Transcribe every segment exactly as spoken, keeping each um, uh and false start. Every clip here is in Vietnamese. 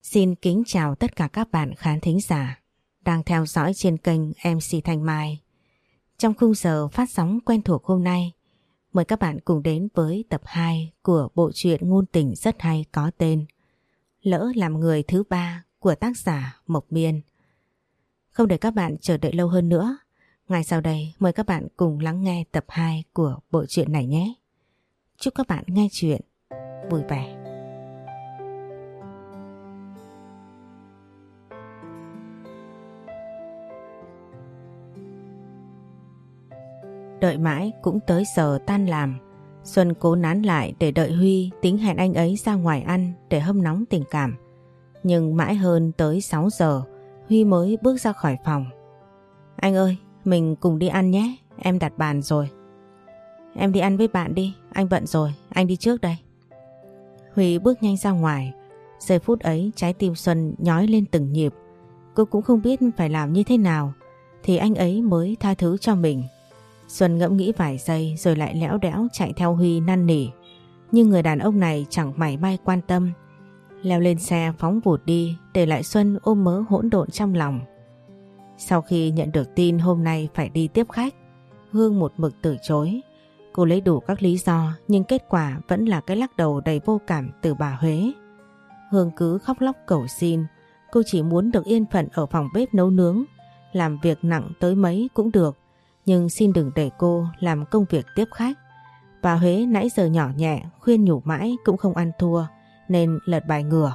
Xin kính chào tất cả các bạn khán thính giả đang theo dõi trên kênh em xê Thanh Mai. Trong khung giờ phát sóng quen thuộc hôm nay, mời các bạn cùng đến với tập hai của bộ truyện ngôn tình rất hay có tên Lỡ làm người thứ ba của tác giả Mộc Miên. Không để các bạn chờ đợi lâu hơn nữa, ngay sau đây mời các bạn cùng lắng nghe tập hai của bộ truyện này nhé. Chúc các bạn nghe chuyện vui vẻ. Đợi mãi cũng tới giờ tan làm, Xuân cố nán lại để đợi Huy tính hẹn anh ấy ra ngoài ăn để hâm nóng tình cảm. Nhưng mãi hơn tới sáu giờ, Huy mới bước ra khỏi phòng. Anh ơi, mình cùng đi ăn nhé, em đặt bàn rồi. Em đi ăn với bạn đi, anh bận rồi, anh đi trước đây. Huy bước nhanh ra ngoài, giây phút ấy trái tim Xuân nhói lên từng nhịp. Cô cũng không biết phải làm như thế nào thì anh ấy mới tha thứ cho mình. Xuân ngẫm nghĩ vài giây rồi lại lẽo đẽo chạy theo Huy năn nỉ. Nhưng người đàn ông này chẳng mảy may quan tâm. Leo lên xe phóng vụt đi, để lại Xuân ôm mớ hỗn độn trong lòng. Sau khi nhận được tin hôm nay phải đi tiếp khách, Hương một mực từ chối. Cô lấy đủ các lý do nhưng kết quả vẫn là cái lắc đầu đầy vô cảm từ bà Huế. Hương cứ khóc lóc cầu xin. Cô chỉ muốn được yên phận ở phòng bếp nấu nướng, làm việc nặng tới mấy cũng được, nhưng xin đừng để cô làm công việc tiếp khách. Bà Huế nãy giờ nhỏ nhẹ khuyên nhủ mãi cũng không ăn thua, nên lật bài ngửa.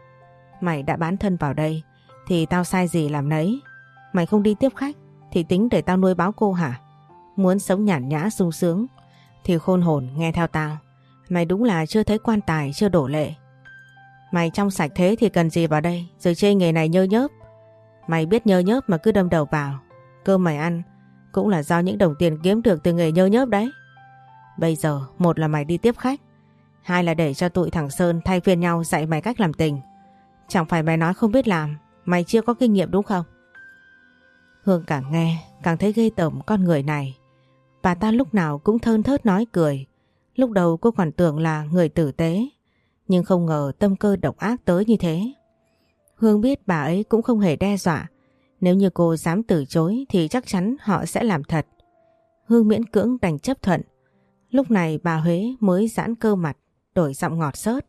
Mày đã bán thân vào đây thì tao sai gì làm nấy. Mày không đi tiếp khách thì tính để tao nuôi báo cô hả? Muốn sống nhàn nhã sung sướng thì khôn hồn nghe theo tao. Mày đúng là chưa thấy quan tài chưa đổ lệ. Mày trong sạch thế thì cần gì vào đây rồi chê nghề này nhơ nhớp. Mày biết nhơ nhớp mà cứ đâm đầu vào. Cơm mày ăn cũng là do những đồng tiền kiếm được từ nghề nhơ nhớp đấy. Bây giờ một là mày đi tiếp khách, hai là để cho tụi thằng Sơn thay phiên nhau dạy mày cách làm tình. Chẳng phải mày nói không biết làm, mày chưa có kinh nghiệm đúng không? Hương càng nghe càng thấy ghê tởm con người này. Bà ta lúc nào cũng thơn thớt nói cười. Lúc đầu cô còn tưởng là người tử tế, nhưng không ngờ tâm cơ độc ác tới như thế. Hương biết bà ấy cũng không hề đe dọa. Nếu như cô dám từ chối thì chắc chắn họ sẽ làm thật. Hương miễn cưỡng đành chấp thuận. Lúc này bà Huế mới giãn cơ mặt, đổi giọng ngọt xớt.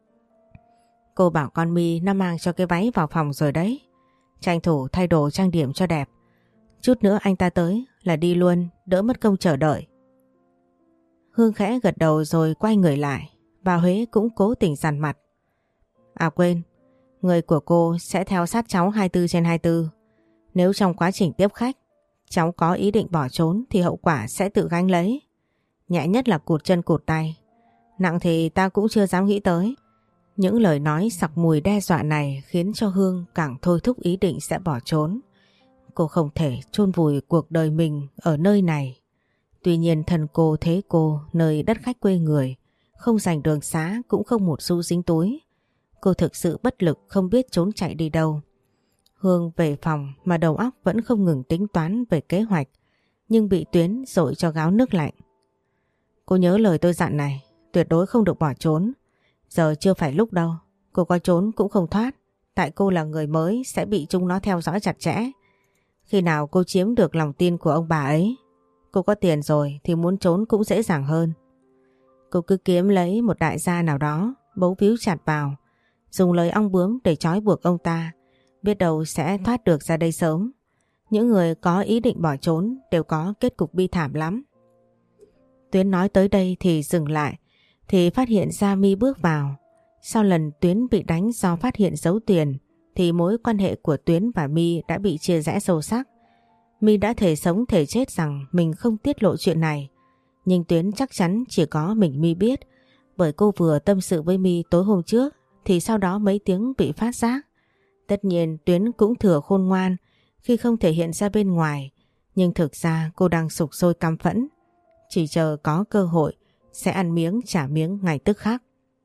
Cô bảo con My nó mang cho cái váy vào phòng rồi đấy. Tranh thủ thay đồ trang điểm cho đẹp. Chút nữa anh ta tới là đi luôn, đỡ mất công chờ đợi. Hương khẽ gật đầu rồi quay người lại. Bà Huế cũng cố tình dằn mặt. À quên, người của cô sẽ theo sát cháu hai mươi bốn trên hai mươi bốn. Nếu trong quá trình tiếp khách cháu có ý định bỏ trốn thì hậu quả sẽ tự gánh lấy. Nhẹ nhất là cụt chân cụt tay, nặng thì ta cũng chưa dám nghĩ tới. Những lời nói sặc mùi đe dọa này khiến cho Hương càng thôi thúc ý định sẽ bỏ trốn. Cô không thể chôn vùi cuộc đời mình ở nơi này. Tuy nhiên thân cô thế cô nơi đất khách quê người, không dành đường xá cũng không một xu dính túi. Cô thực sự bất lực không biết trốn chạy đi đâu. Hương về phòng mà đầu óc vẫn không ngừng tính toán về kế hoạch, nhưng bị Tuyến dội cho gáo nước lạnh. Cô nhớ lời tôi dặn này, tuyệt đối không được bỏ trốn. Giờ chưa phải lúc đâu, cô có trốn cũng không thoát, tại cô là người mới sẽ bị chúng nó theo dõi chặt chẽ. Khi nào cô chiếm được lòng tin của ông bà ấy, cô có tiền rồi thì muốn trốn cũng dễ dàng hơn. Cô cứ kiếm lấy một đại gia nào đó, bấu víu chặt vào, dùng lời ong bướm để trói buộc ông ta. Biết đâu sẽ thoát được ra đây sớm. Những người có ý định bỏ trốn đều có kết cục bi thảm lắm. Tuyến nói tới đây thì dừng lại, thì phát hiện ra My bước vào. Sau lần Tuyến bị đánh do phát hiện giấu tiền thì mối quan hệ của Tuyến và My đã bị chia rẽ sâu sắc. My đã thể sống thể chết rằng mình không tiết lộ chuyện này, nhưng Tuyến chắc chắn chỉ có mình My biết, bởi cô vừa tâm sự với My tối hôm trước thì sau đó mấy tiếng bị phát giác. Tất nhiên Tuyến cũng thừa khôn ngoan khi không thể hiện ra bên ngoài, nhưng thực ra cô đang sục sôi căm phẫn, chỉ chờ có cơ hội sẽ ăn miếng trả miếng ngay tức khắc.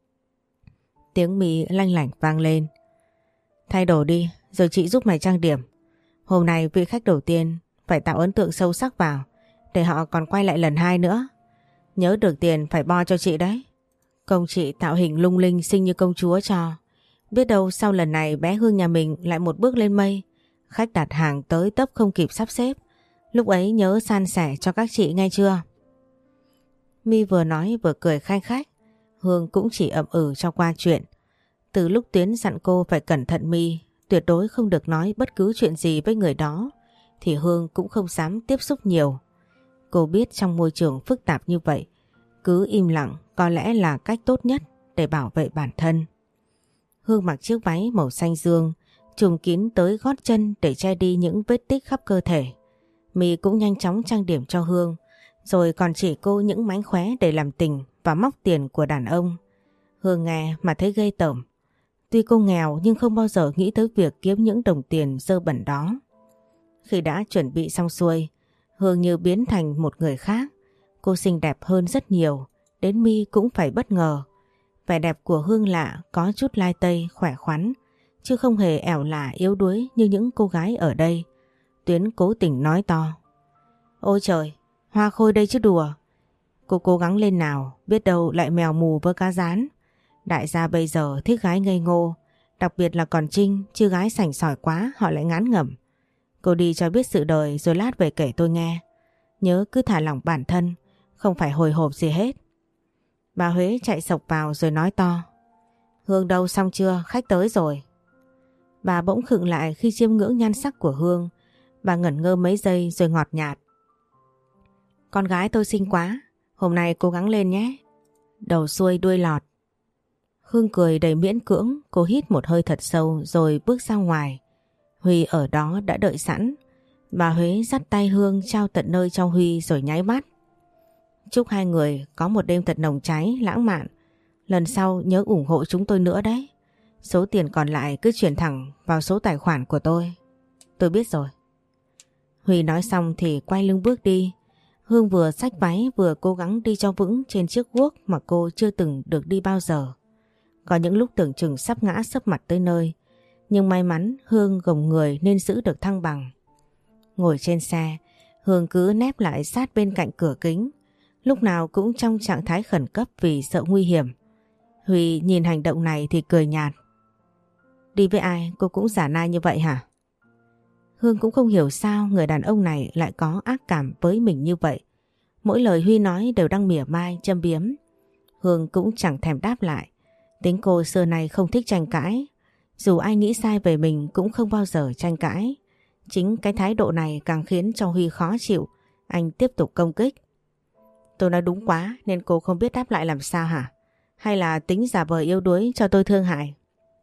Tiếng My lanh lảnh vang lên. Thay đồ đi rồi chị giúp mày trang điểm. Hôm nay vị khách đầu tiên phải tạo ấn tượng sâu sắc vào, để họ còn quay lại lần hai nữa. Nhớ được tiền phải bo cho chị đấy. Công chị tạo hình lung linh xinh như công chúa cho. Biết đâu sau lần này bé Hương nhà mình lại một bước lên mây. Khách đặt hàng tới tấp không kịp sắp xếp. Lúc ấy nhớ san sẻ cho các chị nghe chưa? My vừa nói vừa cười khanh khách. Hương cũng chỉ ậm ừ cho qua chuyện. Từ lúc Tuyến dặn cô phải cẩn thận My, tuyệt đối không được nói bất cứ chuyện gì với người đó, thì Hương cũng không dám tiếp xúc nhiều. Cô biết trong môi trường phức tạp như vậy, cứ im lặng có lẽ là cách tốt nhất để bảo vệ bản thân. Hương mặc chiếc váy màu xanh dương, trùm kín tới gót chân để che đi những vết tích khắp cơ thể. My cũng nhanh chóng trang điểm cho Hương, rồi còn chỉ cô những mánh khóe để làm tình và móc tiền của đàn ông. Hương nghe mà thấy ghê tởm. Tuy cô nghèo nhưng không bao giờ nghĩ tới việc kiếm những đồng tiền dơ bẩn đó. Khi đã chuẩn bị xong xuôi, Hương như biến thành một người khác. Cô xinh đẹp hơn rất nhiều, đến My cũng phải bất ngờ. Vẻ đẹp của Hương lạ, có chút lai tây, khỏe khoắn, chứ không hề ẻo lả yếu đuối như những cô gái ở đây. Tuyến cố tình nói to. Ôi trời, hoa khôi đây chứ đùa. Cô cố gắng lên nào, biết đâu lại mèo mù với cá rán. Đại gia bây giờ thích gái ngây ngô, đặc biệt là còn Trinh, chứ gái sành sỏi quá họ lại ngán ngẩm. Cô đi cho biết sự đời rồi lát về kể tôi nghe. Nhớ cứ thả lỏng bản thân, không phải hồi hộp gì hết. Bà Huế chạy sộc vào rồi nói to. Hương đâu, xong chưa, khách tới rồi. Bà bỗng khựng lại khi chiêm ngưỡng nhan sắc của Hương. Bà ngẩn ngơ mấy giây rồi ngọt nhạt. Con gái tôi xinh quá, hôm nay cố gắng lên nhé. Đầu xuôi đuôi lọt. Hương cười đầy miễn cưỡng, cô hít một hơi thật sâu rồi bước ra ngoài. Huy ở đó đã đợi sẵn. Bà Huế dắt tay Hương trao tận nơi cho Huy rồi nháy mắt. Chúc hai người có một đêm thật nồng cháy, lãng mạn. Lần sau nhớ ủng hộ chúng tôi nữa đấy. Số tiền còn lại cứ chuyển thẳng vào số tài khoản của tôi. Tôi biết rồi. Huy nói xong thì quay lưng bước đi. Hương vừa xách váy vừa cố gắng đi cho vững trên chiếc guốc mà cô chưa từng được đi bao giờ. Có những lúc tưởng chừng sắp ngã sấp mặt tới nơi. Nhưng may mắn Hương gồng người nên giữ được thăng bằng. Ngồi trên xe, Hương cứ nép lại sát bên cạnh cửa kính. Lúc nào cũng trong trạng thái khẩn cấp vì sợ nguy hiểm. Huy nhìn hành động này thì cười nhạt. Đi với ai cô cũng giả nai như vậy hả? Hương cũng không hiểu sao người đàn ông này lại có ác cảm với mình như vậy. Mỗi lời Huy nói đều đang mỉa mai, châm biếm. Hương cũng chẳng thèm đáp lại. Tính cô xưa nay không thích tranh cãi. Dù ai nghĩ sai về mình cũng không bao giờ tranh cãi. Chính cái thái độ này càng khiến cho Huy khó chịu. Anh tiếp tục công kích. Tôi nói đúng quá nên cô không biết đáp lại làm sao hả? Hay là tính giả vờ yếu đuối cho tôi thương hại?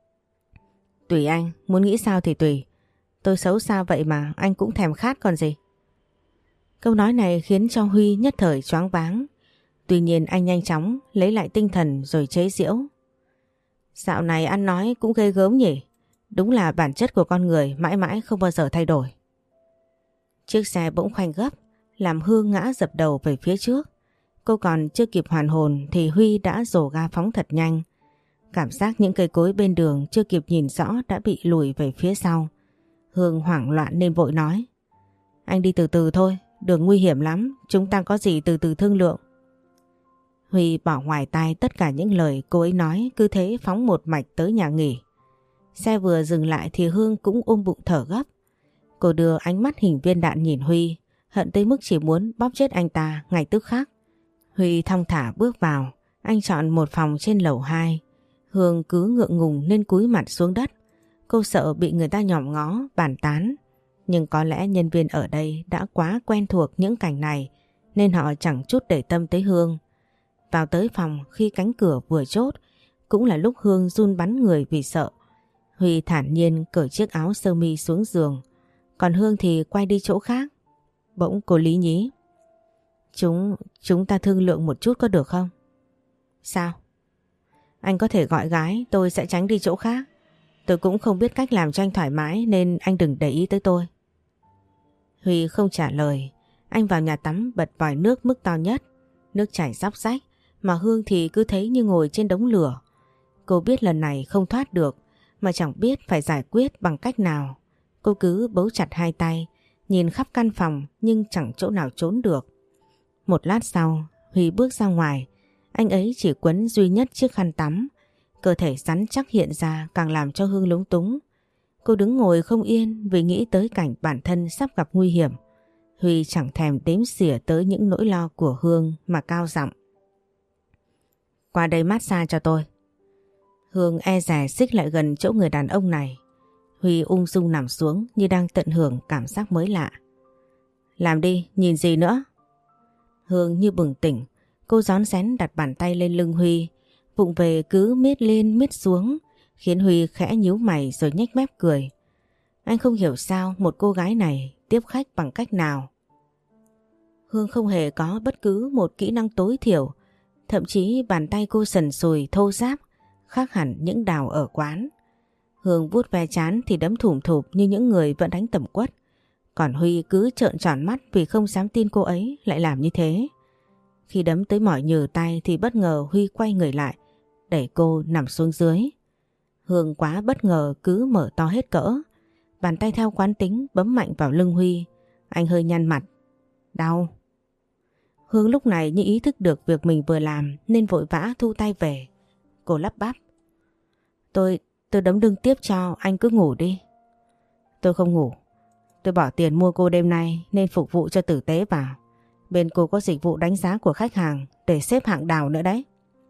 Tùy anh, muốn nghĩ sao thì tùy. Tôi xấu xa vậy mà anh cũng thèm khát còn gì. Câu nói này khiến cho Huy nhất thời choáng váng. Tuy nhiên anh nhanh chóng lấy lại tinh thần rồi chế giễu. Dạo này ăn nói cũng ghê gớm nhỉ. Đúng là bản chất của con người mãi mãi không bao giờ thay đổi. Chiếc xe bỗng khoanh gấp, làm Hương ngã dập đầu về phía trước. Cô còn chưa kịp hoàn hồn thì Huy đã dồ ga phóng thật nhanh. Cảm giác những cây cối bên đường chưa kịp nhìn rõ đã bị lùi về phía sau. Hương hoảng loạn nên vội nói. Anh đi từ từ thôi, đường nguy hiểm lắm, chúng ta có gì từ từ thương lượng. Huy bỏ ngoài tai tất cả những lời cô ấy nói, cứ thế phóng một mạch tới nhà nghỉ. Xe vừa dừng lại thì Hương cũng ôm bụng thở gấp. Cô đưa ánh mắt hình viên đạn nhìn Huy, hận tới mức chỉ muốn bóp chết anh ta ngay tức khắc. Huy thong thả bước vào, anh chọn một phòng trên lầu hai. Hương cứ ngượng ngùng nên cúi mặt xuống đất. Cô sợ bị người ta nhòm ngó, bàn tán. Nhưng có lẽ nhân viên ở đây đã quá quen thuộc những cảnh này nên họ chẳng chút để tâm tới Hương. Vào tới phòng khi cánh cửa vừa chốt cũng là lúc Hương run bắn người vì sợ. Huy thản nhiên cởi chiếc áo sơ mi xuống giường, còn Hương thì quay đi chỗ khác. Bỗng cô lý nhí. Chúng, chúng ta thương lượng một chút có được không? Sao? Anh có thể gọi gái, tôi sẽ tránh đi chỗ khác. Tôi cũng không biết cách làm cho anh thoải mái nên anh đừng để ý tới tôi. Huy không trả lời. Anh vào nhà tắm bật vòi nước mức to nhất. Nước chảy róc rách mà Hương thì cứ thấy như ngồi trên đống lửa. Cô biết lần này không thoát được mà chẳng biết phải giải quyết bằng cách nào. Cô cứ bấu chặt hai tay, nhìn khắp căn phòng nhưng chẳng chỗ nào trốn được. Một lát sau, Huy bước ra ngoài. Anh ấy chỉ quấn duy nhất chiếc khăn tắm. Cơ thể rắn chắc hiện ra càng làm cho Hương lúng túng. Cô đứng ngồi không yên vì nghĩ tới cảnh bản thân sắp gặp nguy hiểm. Huy chẳng thèm đếm xỉa tới những nỗi lo của Hương mà cao giọng: "Qua đây massage cho tôi." Hương e dè xích lại gần chỗ người đàn ông này. Huy ung dung nằm xuống như đang tận hưởng cảm giác mới lạ. "Làm đi, nhìn gì nữa?" Hương như bừng tỉnh, cô rón rén đặt bàn tay lên lưng Huy, vụng về cứ miết lên miết xuống, khiến Huy khẽ nhíu mày rồi nhếch mép cười. Anh không hiểu sao một cô gái này tiếp khách bằng cách nào. Hương không hề có bất cứ một kỹ năng tối thiểu, thậm chí bàn tay cô sần sùi thô ráp, khác hẳn những đào ở quán. Hương vuốt ve trán thì đấm thủm thụp như những người vẫn đánh tẩm quất. Còn Huy cứ trợn tròn mắt vì không dám tin cô ấy lại làm như thế. Khi đấm tới mỏi nhừ tay thì bất ngờ Huy quay người lại, đẩy cô nằm xuống dưới. Hương quá bất ngờ cứ mở to hết cỡ. Bàn tay theo quán tính bấm mạnh vào lưng Huy. Anh hơi nhăn mặt. "Đau." Hương lúc này như ý thức được việc mình vừa làm nên vội vã thu tay về. Cô lắp bắp: Tôi, tôi đấm lưng tiếp cho, anh cứ ngủ đi." "Tôi không ngủ. Tôi bỏ tiền mua cô đêm nay nên phục vụ cho tử tế vào. Bên cô có dịch vụ đánh giá của khách hàng để xếp hạng đào nữa đấy."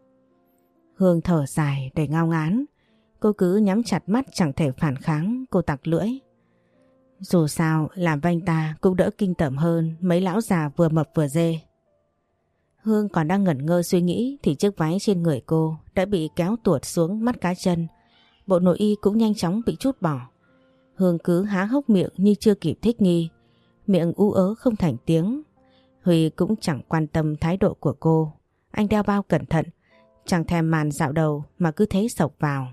Hương thở dài để ngao ngán. Cô cứ nhắm chặt mắt chẳng thể phản kháng. Cô tặc lưỡi: "Dù sao làm với anh ta cũng đỡ kinh tởm hơn mấy lão già vừa mập vừa dê." Hương còn đang ngẩn ngơ suy nghĩ thì chiếc váy trên người cô đã bị kéo tuột xuống mắt cá chân. Bộ nội y cũng nhanh chóng bị trút bỏ. Hương cứ há hốc miệng như chưa kịp thích nghi, miệng ú ớ không thành tiếng. Huy cũng chẳng quan tâm thái độ của cô. Anh đeo bao cẩn thận, chẳng thèm màn dạo đầu mà cứ thế xộc vào.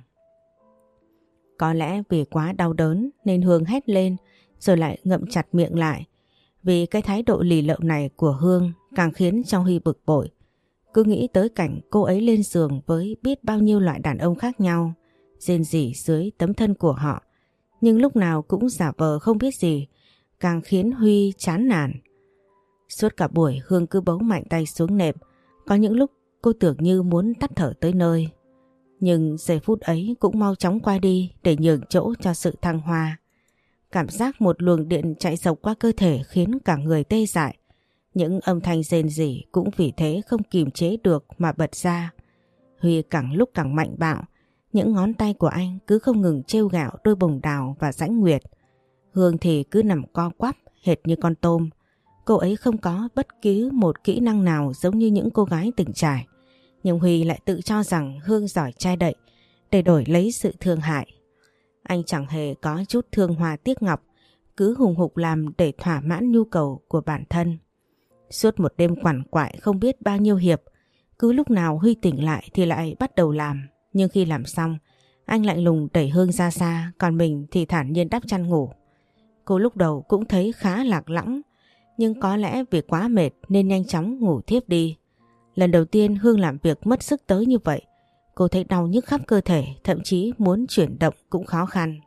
Có lẽ vì quá đau đớn nên Hương hét lên rồi lại ngậm chặt miệng lại. Vì cái thái độ lì lợm này của Hương càng khiến cho Huy bực bội. Cứ nghĩ tới cảnh cô ấy lên giường với biết bao nhiêu loại đàn ông khác nhau, rên rỉ dưới tấm thân của họ, nhưng lúc nào cũng giả vờ không biết gì, càng khiến Huy chán nản. Suốt cả buổi Hương cứ bấu mạnh tay xuống nệm. Có những lúc cô tưởng như muốn tắt thở tới nơi. Nhưng giây phút ấy cũng mau chóng qua đi để nhường chỗ cho sự thăng hoa. Cảm giác một luồng điện chạy dọc qua cơ thể khiến cả người tê dại. Những âm thanh rên rỉ cũng vì thế không kìm chế được mà bật ra. Huy càng lúc càng mạnh bạo. Những ngón tay của anh cứ không ngừng trêu ghẹo đôi bồng đào và rãnh nguyệt. Hương thì cứ nằm co quắp hệt như con tôm. Cô ấy không có bất cứ một kỹ năng nào giống như những cô gái từng trải. Nhưng Huy lại tự cho rằng Hương giỏi trai đậy để đổi lấy sự thương hại. Anh chẳng hề có chút thương hoa tiếc ngọc, cứ hùng hục làm để thỏa mãn nhu cầu của bản thân. Suốt một đêm quằn quại không biết bao nhiêu hiệp, cứ lúc nào Huy tỉnh lại thì lại bắt đầu làm. Nhưng khi làm xong, anh lạnh lùng đẩy Hương ra xa, còn mình thì thản nhiên đắp chăn ngủ. Cô lúc đầu cũng thấy khá lạc lõng, nhưng có lẽ vì quá mệt nên nhanh chóng ngủ thiếp đi. Lần đầu tiên Hương làm việc mất sức tới như vậy, cô thấy đau nhức khắp cơ thể, thậm chí muốn chuyển động cũng khó khăn.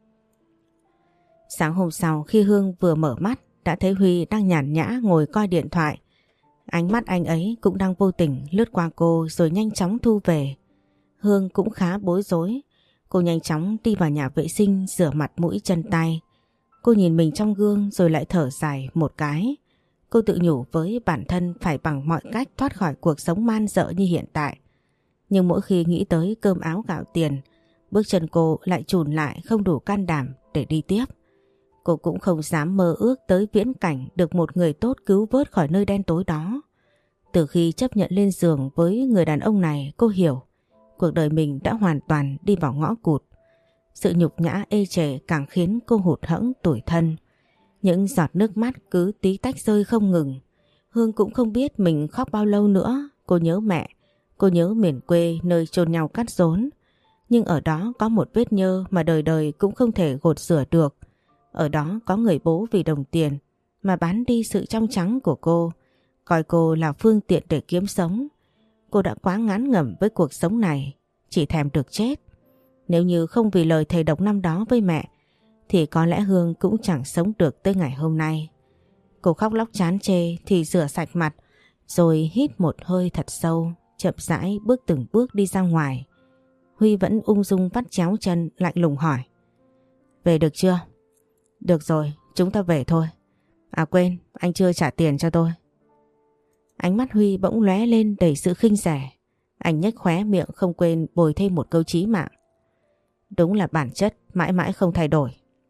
Sáng hôm sau khi Hương vừa mở mắt đã thấy Huy đang nhàn nhã ngồi coi điện thoại. Ánh mắt anh ấy cũng đang vô tình lướt qua cô rồi nhanh chóng thu về. Hương cũng khá bối rối. Cô nhanh chóng đi vào nhà vệ sinh rửa mặt mũi chân tay. Cô nhìn mình trong gương rồi lại thở dài một cái. Cô tự nhủ với bản thân phải bằng mọi cách thoát khỏi cuộc sống man dợ như hiện tại. Nhưng mỗi khi nghĩ tới cơm áo gạo tiền, bước chân cô lại chùn lại không đủ can đảm để đi tiếp. Cô cũng không dám mơ ước tới viễn cảnh được một người tốt cứu vớt khỏi nơi đen tối đó. Từ khi chấp nhận lên giường với người đàn ông này, cô hiểu cuộc đời mình đã hoàn toàn đi vào ngõ cụt. Sự nhục nhã ê chề càng khiến cô hụt hẫng tủi thân. Những giọt nước mắt cứ tí tách rơi không ngừng. Hương cũng không biết mình khóc bao lâu nữa. Cô nhớ mẹ, cô nhớ miền quê nơi chôn nhau cắt rốn. Nhưng ở đó có một vết nhơ mà đời đời cũng không thể gột rửa được. Ở đó có người bố vì đồng tiền mà bán đi sự trong trắng của cô, coi cô là phương tiện để kiếm sống. Cô đã quá ngán ngẩm với cuộc sống này, chỉ thèm được chết. Nếu như không vì lời thầy độc năm đó với mẹ, thì có lẽ Hương cũng chẳng sống được tới ngày hôm nay. Cô khóc lóc chán chê thì rửa sạch mặt, rồi hít một hơi thật sâu, chậm rãi bước từng bước đi ra ngoài. Huy vẫn ung dung vắt chéo chân lạnh lùng hỏi. Về được chưa? Được rồi, chúng ta về thôi. À quên, anh chưa trả tiền cho tôi. Ánh mắt Huy bỗng lóe lên đầy sự khinh rẻ. Anh nhếch khóe miệng không quên bồi thêm một câu chí mạng. Đúng là bản chất mãi mãi không thay đổi.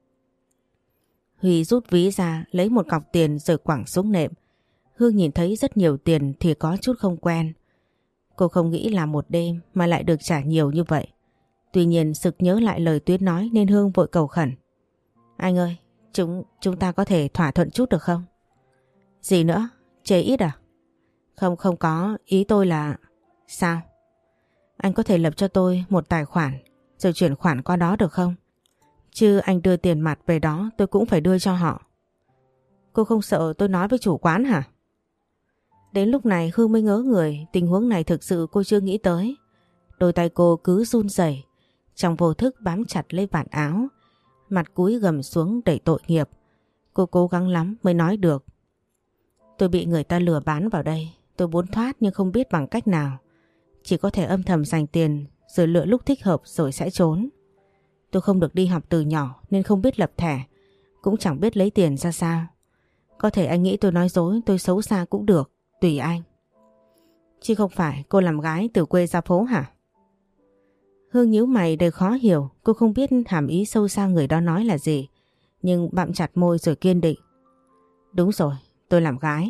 Huy rút ví ra lấy một cọc tiền rồi quẳng xuống nệm. Hương nhìn thấy rất nhiều tiền thì có chút không quen. Cô không nghĩ là một đêm mà lại được trả nhiều như vậy. Tuy nhiên sực nhớ lại lời Tuyết nói nên Hương vội cầu khẩn. Anh ơi, chúng chúng ta có thể thỏa thuận chút được không? Gì nữa? Chê ít à? Không không có, ý tôi là... Sao? Anh có thể lập cho tôi một tài khoản rồi chuyển khoản qua đó được không? Chứ anh đưa tiền mặt về đó tôi cũng phải đưa cho họ. Cô không sợ tôi nói với chủ quán hả? Đến lúc này Hương mới ngớ người, tình huống này thực sự cô chưa nghĩ tới. Đôi tay cô cứ run rẩy, trong vô thức bám chặt lấy vạt áo, mặt cúi gầm xuống đầy tội nghiệp. Cô cố gắng lắm mới nói được. Tôi bị người ta lừa bán vào đây, tôi muốn thoát nhưng không biết bằng cách nào. Chỉ có thể âm thầm dành tiền rồi lựa lúc thích hợp rồi sẽ trốn. Tôi không được đi học từ nhỏ nên không biết lập thẻ, cũng chẳng biết lấy tiền ra sao. Có thể anh nghĩ tôi nói dối, tôi xấu xa cũng được, tùy anh. Chứ không phải cô làm gái từ quê ra phố hả? Hương nhíu mày đầy khó hiểu, cô không biết hàm ý sâu xa người đó nói là gì, nhưng bặm chặt môi rồi kiên định. Đúng rồi, tôi làm gái.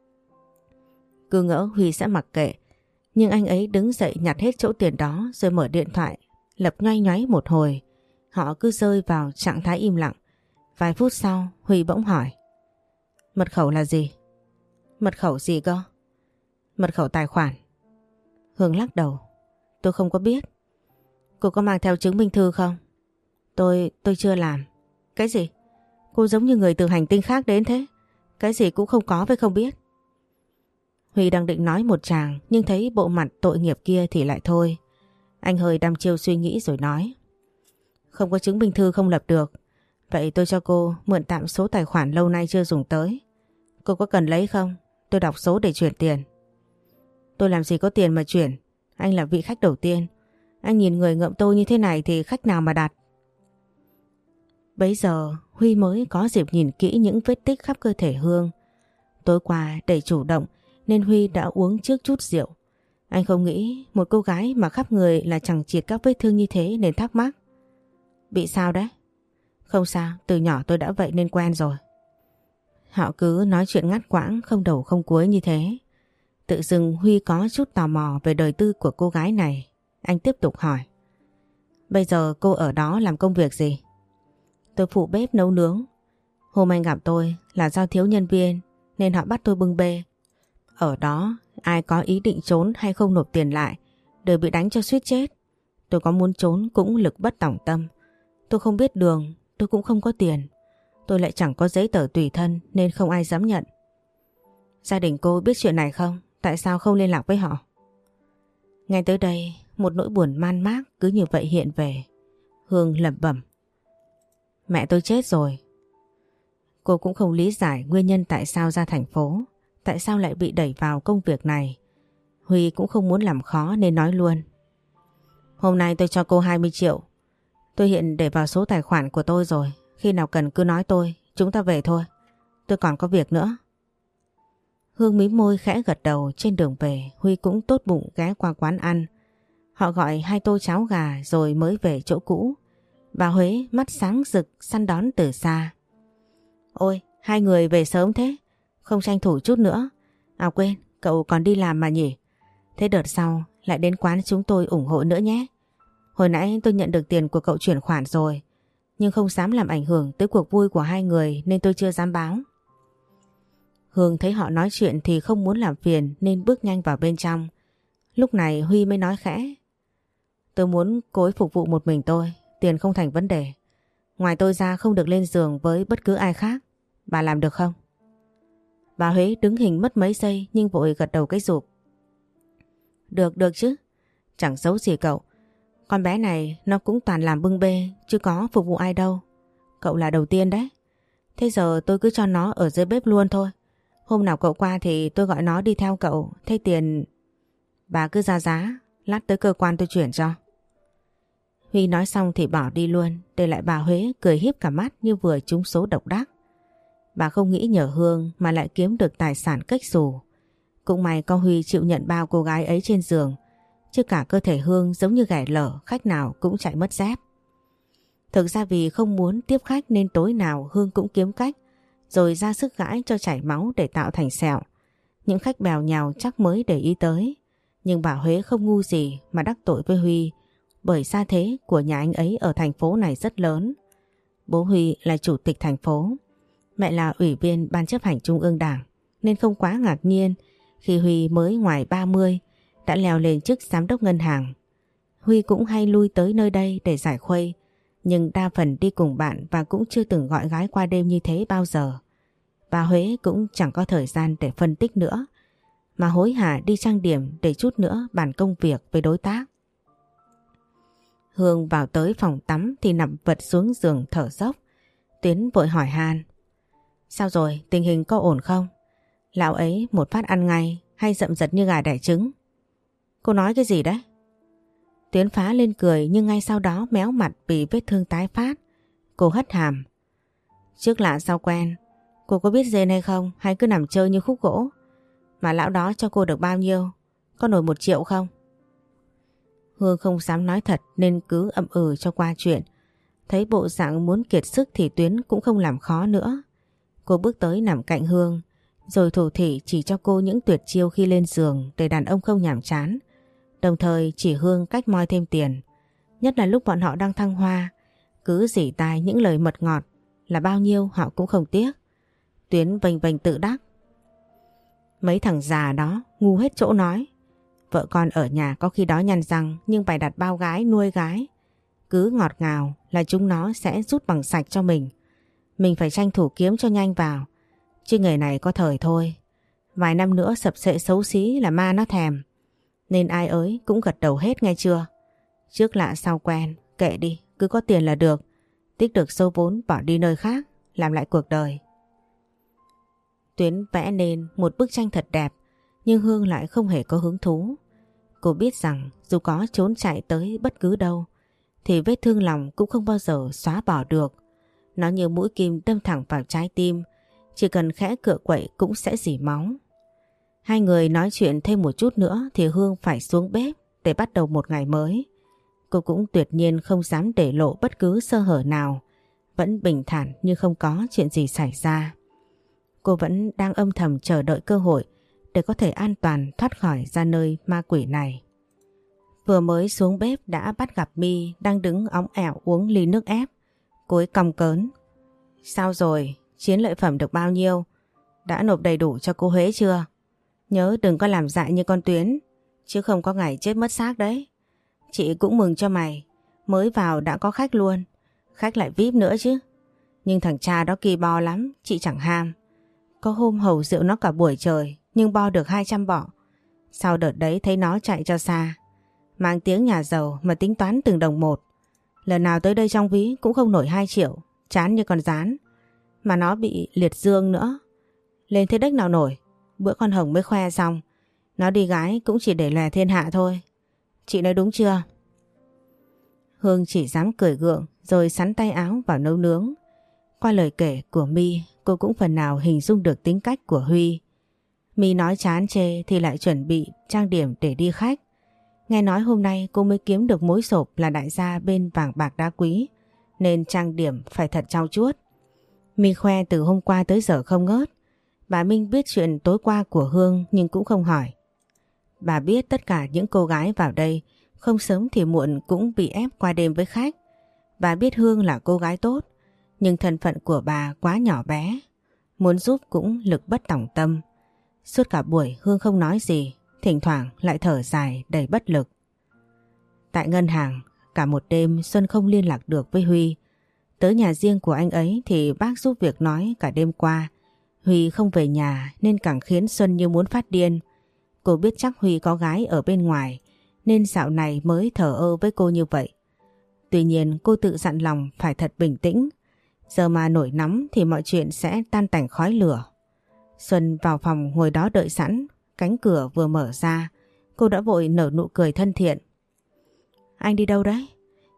Cứ ngỡ Huy sẽ mặc kệ, nhưng anh ấy đứng dậy nhặt hết chỗ tiền đó rồi mở điện thoại, lập nhoay nhoáy một hồi. Họ cứ rơi vào trạng thái im lặng. Vài phút sau Huy bỗng hỏi. Mật khẩu là gì? Mật khẩu gì cơ? Mật khẩu tài khoản. Hương lắc đầu. Tôi không có biết. Cô có mang theo chứng minh thư không? Tôi, tôi chưa làm. Cái gì? Cô giống như người từ hành tinh khác đến thế. Cái gì cũng không có với không biết. Huy đang định nói một tràng nhưng thấy bộ mặt tội nghiệp kia thì lại thôi. Anh hơi đăm chiêu suy nghĩ rồi nói. Không có chứng minh thư không lập được. Vậy tôi cho cô mượn tạm số tài khoản lâu nay chưa dùng tới. Cô có cần lấy không? Tôi đọc số để chuyển tiền. Tôi làm gì có tiền mà chuyển. Anh là vị khách đầu tiên. Anh nhìn người ngợm tôi như thế này thì khách nào mà đặt. Bấy giờ Huy mới có dịp nhìn kỹ những vết tích khắp cơ thể Hương. Tối qua để chủ động nên Huy đã uống trước chút rượu. Anh không nghĩ một cô gái mà khắp người là chẳng chịt các vết thương như thế nên thắc mắc. Bị sao đấy? Không sao, từ nhỏ tôi đã vậy nên quen rồi. Họ cứ nói chuyện ngắt quãng không đầu không cuối như thế. Tự dưng Huy có chút tò mò về đời tư của cô gái này. Anh tiếp tục hỏi. Bây giờ cô ở đó làm công việc gì? Tôi phụ bếp nấu nướng. Hôm anh gặp tôi là do thiếu nhân viên nên họ bắt tôi bưng bê. Ở đó ai có ý định trốn hay không nộp tiền lại đều bị đánh cho suýt chết. Tôi có muốn trốn cũng lực bất tòng tâm. Tôi không biết đường, tôi cũng không có tiền. Tôi lại chẳng có giấy tờ tùy thân nên không ai dám nhận. Gia đình cô biết chuyện này không? Tại sao không liên lạc với họ? Ngay tới đây một nỗi buồn man mác cứ như vậy hiện về. Hương lẩm bẩm. Mẹ tôi chết rồi. Cô cũng không lý giải nguyên nhân tại sao ra thành phố, tại sao lại bị đẩy vào công việc này. Huy cũng không muốn làm khó nên nói luôn. Hôm nay tôi cho cô hai mươi triệu. Tôi hiện để vào số tài khoản của tôi rồi. Khi nào cần cứ nói tôi, chúng ta về thôi. Tôi còn có việc nữa. Hương mím môi khẽ gật đầu. Trên đường về Huy cũng tốt bụng ghé qua quán ăn. Họ gọi hai tô cháo gà rồi mới về chỗ cũ. Bà Huế mắt sáng rực săn đón từ xa. Ôi, hai người về sớm thế. Không tranh thủ chút nữa. À quên, cậu còn đi làm mà nhỉ. Thế đợt sau lại đến quán chúng tôi ủng hộ nữa nhé. Hồi nãy tôi nhận được tiền của cậu chuyển khoản rồi, nhưng không dám làm ảnh hưởng tới cuộc vui của hai người nên tôi chưa dám báo. Hương thấy họ nói chuyện thì không muốn làm phiền nên bước nhanh vào bên trong. Lúc này Huy mới nói khẽ. Tôi muốn cô ấy phục vụ một mình tôi, tiền không thành vấn đề. Ngoài tôi ra không được lên giường với bất cứ ai khác. Bà làm được không? Bà Huế đứng hình mất mấy giây nhưng vội gật đầu cái rụp. Được, được chứ. Chẳng giấu gì cậu. Con bé này nó cũng toàn làm bưng bê chứ có phục vụ ai đâu. Cậu là đầu tiên đấy. Thế giờ tôi cứ cho nó ở dưới bếp luôn thôi. Hôm nào cậu qua thì tôi gọi nó đi theo cậu. Thế tiền... Bà cứ ra giá, lát tới cơ quan tôi chuyển cho. Huy nói xong thì bỏ đi luôn, để lại bà Huế cười híp cả mắt như vừa trúng số độc đắc. Bà không nghĩ nhờ Hương mà lại kiếm được tài sản cách xù. Cũng may có Huy chịu nhận bao cô gái ấy trên giường, chứ cả cơ thể Hương giống như ghẻ lở, khách nào cũng chạy mất dép. Thực ra vì không muốn tiếp khách nên tối nào Hương cũng kiếm cách rồi ra sức gãi cho chảy máu để tạo thành sẹo. Những khách bèo nhào chắc mới để ý tới. Nhưng bà Huế không ngu gì mà đắc tội với Huy, bởi gia thế của nhà anh ấy ở thành phố này rất lớn. Bố Huy là chủ tịch thành phố, mẹ là ủy viên ban chấp hành trung ương đảng, nên không quá ngạc nhiên khi Huy mới ngoài ba mươi đã leo lên chức giám đốc ngân hàng. Huy cũng hay lui tới nơi đây để giải khuây, nhưng đa phần đi cùng bạn và cũng chưa từng gọi gái qua đêm như thế bao giờ. Bà Huế cũng chẳng có thời gian để phân tích nữa, mà hối hả đi trang điểm để chút nữa bàn công việc với đối tác. Hương vào tới phòng tắm thì nằm vật xuống giường thở dốc. Tuyến vội hỏi han: sao rồi, tình hình có ổn không? Lão ấy một phát ăn ngay hay rậm rật như gà đẻ trứng? Cô nói cái gì đấy? Tuyến phá lên cười nhưng ngay sau đó méo mặt vì vết thương tái phát. Cô hất hàm: trước lạ sau quen, cô có biết rên hay không, hay cứ nằm chơi như khúc gỗ? Mà lão đó cho cô được bao nhiêu? Có nổi một triệu không? Hương không dám nói thật nên cứ ậm ừ cho qua chuyện. Thấy bộ dạng muốn kiệt sức thì Tuyến cũng không làm khó nữa. Cô bước tới nằm cạnh Hương, rồi thủ thỉ chỉ cho cô những tuyệt chiêu khi lên giường để đàn ông không nhàm chán. Đồng thời chỉ Hương cách moi thêm tiền. Nhất là lúc bọn họ đang thăng hoa, cứ rỉ tai những lời mật ngọt là bao nhiêu họ cũng không tiếc. Tuyến vênh vênh tự đắc: mấy thằng già đó ngu hết chỗ nói. Vợ con ở nhà có khi đói nhăn răng nhưng bày đặt bao gái nuôi gái. Cứ ngọt ngào là chúng nó sẽ rút bằng sạch cho mình. Mình phải tranh thủ kiếm cho nhanh vào, chứ nghề này có thời thôi. Vài năm nữa sập sệ xấu xí là ma nó thèm. Nên ai ới cũng gật đầu hết nghe chưa? Trước lạ sau quen, kệ đi, cứ có tiền là được. Tích được số vốn bỏ đi nơi khác, làm lại cuộc đời. Tuyến vẽ nên một bức tranh thật đẹp, nhưng Hương lại không hề có hứng thú. Cô biết rằng dù có trốn chạy tới bất cứ đâu, thì vết thương lòng cũng không bao giờ xóa bỏ được. Nó như mũi kim đâm thẳng vào trái tim, chỉ cần khẽ cựa quậy cũng sẽ rỉ máu. Hai người nói chuyện thêm một chút nữa thì Hương phải xuống bếp để bắt đầu một ngày mới. Cô cũng tuyệt nhiên không dám để lộ bất cứ sơ hở nào, vẫn bình thản như không có chuyện gì xảy ra. Cô vẫn đang âm thầm chờ đợi cơ hội để có thể an toàn thoát khỏi ra nơi ma quỷ này. Vừa mới xuống bếp đã bắt gặp My đang đứng óng ẻo uống ly nước ép. Cô ấy cong cớn: sao rồi, chiến lợi phẩm được bao nhiêu? Đã nộp đầy đủ cho cô Huế chưa? Nhớ đừng có làm dại như con Tuyến, chứ không có ngày chết mất xác đấy. Chị cũng mừng cho mày, mới vào đã có khách luôn, khách lại vi ai pi nữa chứ. Nhưng thằng cha đó kỳ bo lắm, chị chẳng ham. Có hôm hầu rượu nó cả buổi trời nhưng bo được hai trăm bọ. Sau đợt đấy thấy nó chạy cho xa, mang tiếng nhà giàu mà tính toán từng đồng một. Lần nào tới đây trong ví cũng không nổi hai triệu, chán như con rán. Mà nó bị liệt dương nữa, lên thế đếch nào nổi. Bữa con Hồng mới khoe xong, nó đi gái cũng chỉ để lòe thiên hạ thôi. Chị nói đúng chưa? Hương chỉ dám cười gượng rồi sắn tay áo vào nấu nướng. Qua lời kể của My, cô cũng phần nào hình dung được tính cách của Huy. My nói chán chê thì lại chuẩn bị trang điểm để đi khách. Nghe nói hôm nay cô mới kiếm được mối sộp là đại gia bên vàng bạc đá quý, nên trang điểm phải thật trau chuốt. My khoe từ hôm qua tới giờ không ngớt. Bà Minh biết chuyện tối qua của Hương nhưng cũng không hỏi. Bà biết tất cả những cô gái vào đây không sớm thì muộn cũng bị ép qua đêm với khách. Bà biết Hương là cô gái tốt, nhưng thân phận của bà quá nhỏ bé, muốn giúp cũng lực bất tòng tâm. Suốt cả buổi Hương không nói gì, thỉnh thoảng lại thở dài đầy bất lực. Tại ngân hàng, cả một đêm Xuân không liên lạc được với Huy. Tới nhà riêng của anh ấy thì bác giúp việc nói cả đêm qua Huy không về nhà nên càng khiến Xuân như muốn phát điên. Cô biết chắc Huy có gái ở bên ngoài nên dạo này mới thờ ơ với cô như vậy. Tuy nhiên cô tự dặn lòng phải thật bình tĩnh. Giờ mà nổi nóng thì mọi chuyện sẽ tan tành khói lửa. Xuân vào phòng ngồi đó đợi sẵn. Cánh cửa vừa mở ra, cô đã vội nở nụ cười thân thiện. Anh đi đâu đấy?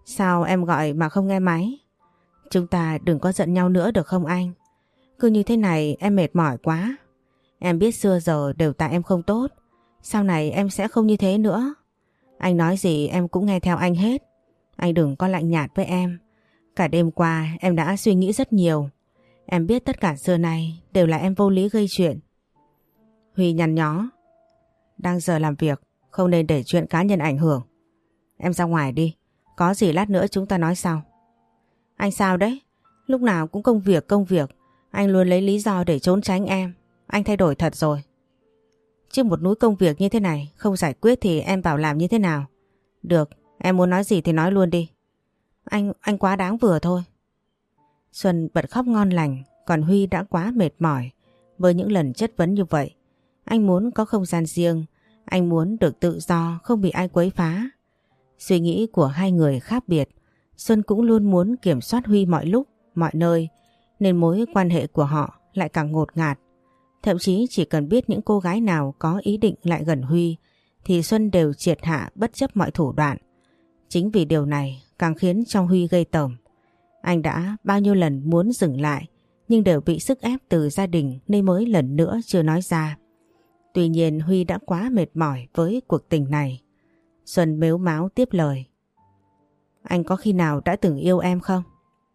Sao em gọi mà không nghe máy? Chúng ta đừng có giận nhau nữa được không anh? Cứ như thế này em mệt mỏi quá. Em biết xưa giờ đều tại em không tốt. Sau này em sẽ không như thế nữa. Anh nói gì em cũng nghe theo anh hết. Anh đừng có lạnh nhạt với em. Cả đêm qua em đã suy nghĩ rất nhiều. Em biết tất cả xưa nay đều là em vô lý gây chuyện. Huy nhăn nhó. Đang giờ làm việc, không nên để chuyện cá nhân ảnh hưởng. Em ra ngoài đi. Có gì lát nữa chúng ta nói sau. Anh sao đấy? Lúc nào cũng công việc công việc. Anh luôn lấy lý do để trốn tránh em. Anh thay đổi thật rồi. Chứ một núi công việc như thế này không giải quyết thì em bảo làm như thế nào? Được, em muốn nói gì thì nói luôn đi. Anh, anh quá đáng vừa thôi. Xuân bật khóc ngon lành, còn Huy đã quá mệt mỏi với những lần chất vấn như vậy. Anh muốn có không gian riêng, anh muốn được tự do, không bị ai quấy phá. Suy nghĩ của hai người khác biệt, Xuân cũng luôn muốn kiểm soát Huy mọi lúc, mọi nơi, nên mối quan hệ của họ lại càng ngột ngạt. Thậm chí chỉ cần biết những cô gái nào có ý định lại gần Huy thì Xuân đều triệt hạ bất chấp mọi thủ đoạn. Chính vì điều này càng khiến trong Huy gây tởm. Anh đã bao nhiêu lần muốn dừng lại nhưng đều bị sức ép từ gia đình nên mới lần nữa chưa nói ra. Tuy nhiên Huy đã quá mệt mỏi với cuộc tình này. Xuân mếu máo tiếp lời. Anh có khi nào đã từng yêu em không?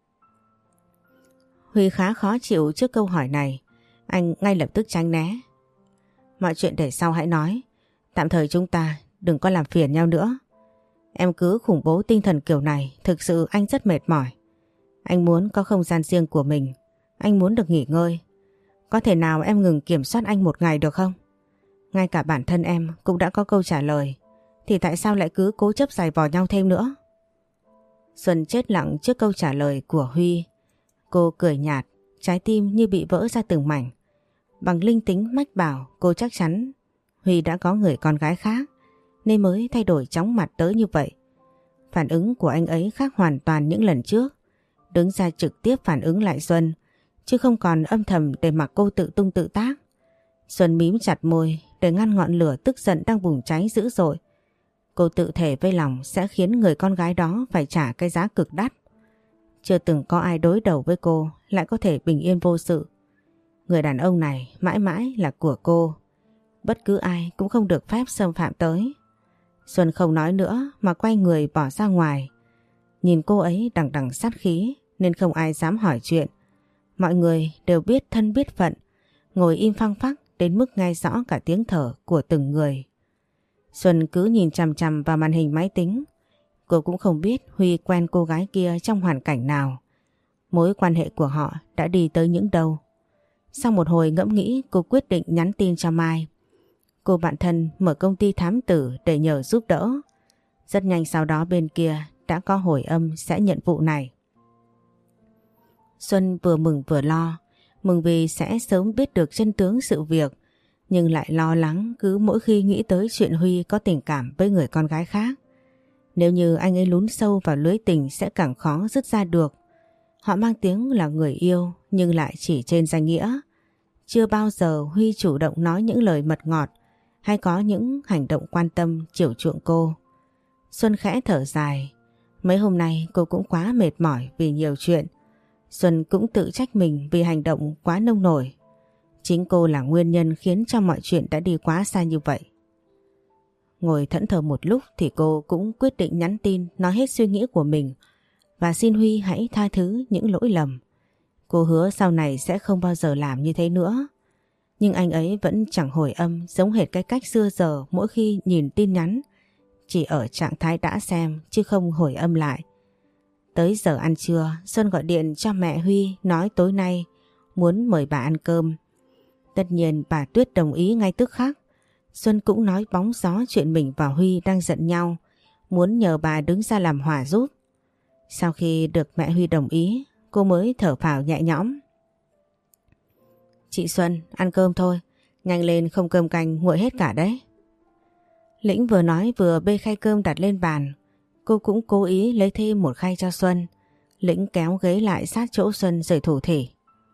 Huy khá khó chịu trước câu hỏi này. Anh ngay lập tức tránh né. Mọi chuyện để sau hãy nói. Tạm thời chúng ta đừng có làm phiền nhau nữa. Em cứ khủng bố tinh thần kiểu này, thực sự anh rất mệt mỏi. Anh muốn có không gian riêng của mình. Anh muốn được nghỉ ngơi. Có thể nào em ngừng kiểm soát anh một ngày được không? Ngay cả bản thân em cũng đã có câu trả lời. Thì tại sao lại cứ cố chấp giày vò nhau thêm nữa? Xuân chết lặng trước câu trả lời của Huy. Cô cười nhạt, trái tim như bị vỡ ra từng mảnh. Bằng linh tính mách bảo cô chắc chắn Huy đã có người con gái khác nên mới thay đổi chóng mặt tới như vậy. Phản ứng của anh ấy khác hoàn toàn những lần trước. Đứng ra trực tiếp phản ứng lại Xuân, chứ không còn âm thầm để mặc cô tự tung tự tác. Xuân mím chặt môi để ngăn ngọn lửa tức giận đang bùng cháy dữ dội. Cô tự thể với lòng sẽ khiến người con gái đó phải trả cái giá cực đắt. Chưa từng có ai đối đầu với cô lại có thể bình yên vô sự. Người đàn ông này mãi mãi là của cô. Bất cứ ai cũng không được phép xâm phạm tới. Xuân không nói nữa mà quay người bỏ ra ngoài. Nhìn cô ấy đằng đằng sát khí nên không ai dám hỏi chuyện. Mọi người đều biết thân biết phận, ngồi im phăng phắc đến mức nghe rõ cả tiếng thở của từng người. Xuân cứ nhìn chằm chằm vào màn hình máy tính. Cô cũng không biết Huy quen cô gái kia trong hoàn cảnh nào. Mối quan hệ của họ đã đi tới những đâu. Sau một hồi ngẫm nghĩ, cô quyết định nhắn tin cho Mai. Cô bạn thân mở công ty thám tử để nhờ giúp đỡ. Rất nhanh sau đó bên kia đã có hồi âm sẽ nhận vụ này. Xuân vừa mừng vừa lo. Mừng vì sẽ sớm biết được chân tướng sự việc, nhưng lại lo lắng cứ mỗi khi nghĩ tới chuyện Huy có tình cảm với người con gái khác. Nếu như anh ấy lún sâu vào lưới tình sẽ càng khó dứt ra được. Họ mang tiếng là người yêu nhưng lại chỉ trên danh nghĩa. Chưa bao giờ Huy chủ động nói những lời mật ngọt hay có những hành động quan tâm chiều chuộng cô. Xuân khẽ thở dài. Mấy hôm nay cô cũng quá mệt mỏi vì nhiều chuyện. Xuân cũng tự trách mình vì hành động quá nông nổi. Chính cô là nguyên nhân khiến cho mọi chuyện đã đi quá xa như vậy. Ngồi thẫn thờ một lúc thì cô cũng quyết định nhắn tin nói hết suy nghĩ của mình và xin Huy hãy tha thứ những lỗi lầm. Cô hứa sau này sẽ không bao giờ làm như thế nữa. Nhưng anh ấy vẫn chẳng hồi âm, giống hệt cái cách xưa giờ mỗi khi nhìn tin nhắn. Chỉ ở trạng thái đã xem chứ không hồi âm lại. Tới giờ ăn trưa, Xuân gọi điện cho mẹ Huy nói tối nay muốn mời bà ăn cơm. Tất nhiên bà Tuyết đồng ý ngay tức khắc. Xuân cũng nói bóng gió chuyện mình và Huy đang giận nhau, muốn nhờ bà đứng ra làm hòa giúp. Sau khi được mẹ Huy đồng ý, cô mới thở phào nhẹ nhõm. Chị Xuân, ăn cơm thôi, nhanh lên không cơm canh nguội hết cả đấy. Lĩnh vừa nói vừa bê khay cơm đặt lên bàn. Cô cũng cố ý lấy thêm một khay cho Xuân. Lĩnh kéo ghế lại sát chỗ Xuân rồi thủ thỉ.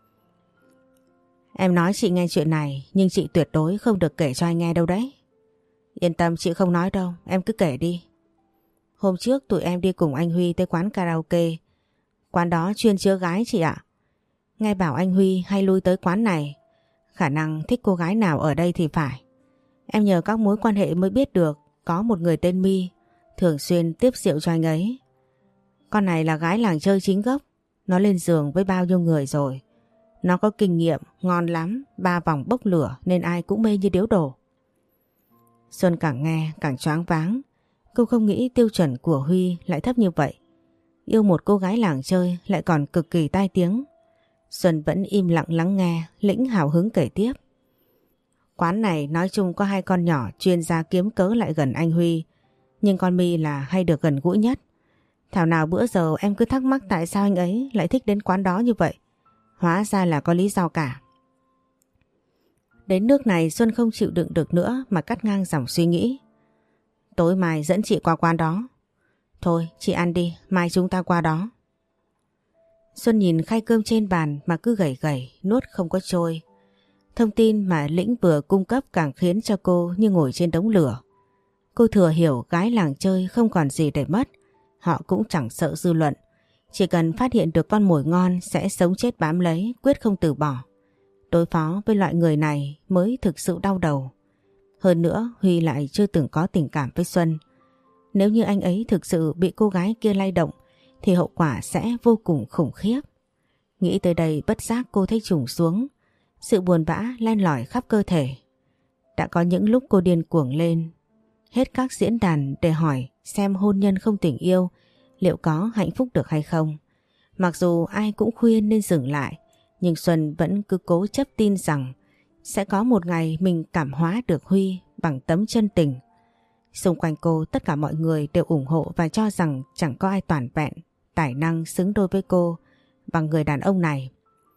Em nói chị nghe chuyện này nhưng chị tuyệt đối không được kể cho anh nghe đâu đấy. Yên tâm chị không nói đâu, em cứ kể đi. Hôm trước tụi em đi cùng anh Huy tới quán karaoke. Quán đó chuyên chứa gái chị ạ. Nghe bảo anh Huy hay lui tới quán này. Khả năng thích cô gái nào ở đây thì phải. Em nhờ các mối quan hệ mới biết được có một người tên My thường xuyên tiếp rượu cho anh ấy. Con này là gái làng chơi chính gốc. Nó lên giường với bao nhiêu người rồi. Nó có kinh nghiệm, ngon lắm, ba vòng bốc lửa nên ai cũng mê như điếu đổ. Xuân càng nghe càng choáng váng. Cô không nghĩ tiêu chuẩn của Huy lại thấp như vậy. Yêu một cô gái làng chơi lại còn cực kỳ tai tiếng. Xuân vẫn im lặng lắng nghe, Lĩnh hào hứng kể tiếp. Quán này nói chung có hai con nhỏ chuyên ra kiếm cớ lại gần anh Huy. Nhưng con My là hay được gần gũi nhất. Thảo nào bữa giờ em cứ thắc mắc tại sao anh ấy lại thích đến quán đó như vậy. Hóa ra là có lý do cả. Đến nước này Xuân không chịu đựng được nữa mà cắt ngang dòng suy nghĩ. Tối mai dẫn chị qua quán đó. Thôi chị ăn đi, mai chúng ta qua đó. Xuân nhìn khay cơm trên bàn mà cứ gẩy gẩy, nuốt không có trôi. Thông tin mà Lĩnh vừa cung cấp càng khiến cho cô như ngồi trên đống lửa. Cô thừa hiểu gái làng chơi không còn gì để mất. Họ cũng chẳng sợ dư luận. Chỉ cần phát hiện được con mồi ngon sẽ sống chết bám lấy, quyết không từ bỏ. Đối phó với loại người này mới thực sự đau đầu. Hơn nữa Huy lại chưa từng có tình cảm với Xuân. Nếu như anh ấy thực sự bị cô gái kia lay động thì hậu quả sẽ vô cùng khủng khiếp. Nghĩ tới đây bất giác cô thấy trùng xuống. Sự buồn bã len lỏi khắp cơ thể. Đã có những lúc cô điên cuồng lên hết các diễn đàn để hỏi xem hôn nhân không tình yêu liệu có hạnh phúc được hay không. Mặc dù ai cũng khuyên nên dừng lại, nhưng Xuân vẫn cứ cố chấp tin rằng sẽ có một ngày mình cảm hóa được Huy bằng tấm chân tình. Xung quanh cô tất cả mọi người đều ủng hộ và cho rằng chẳng có ai toàn vẹn, tài năng xứng đôi với cô bằng người đàn ông này.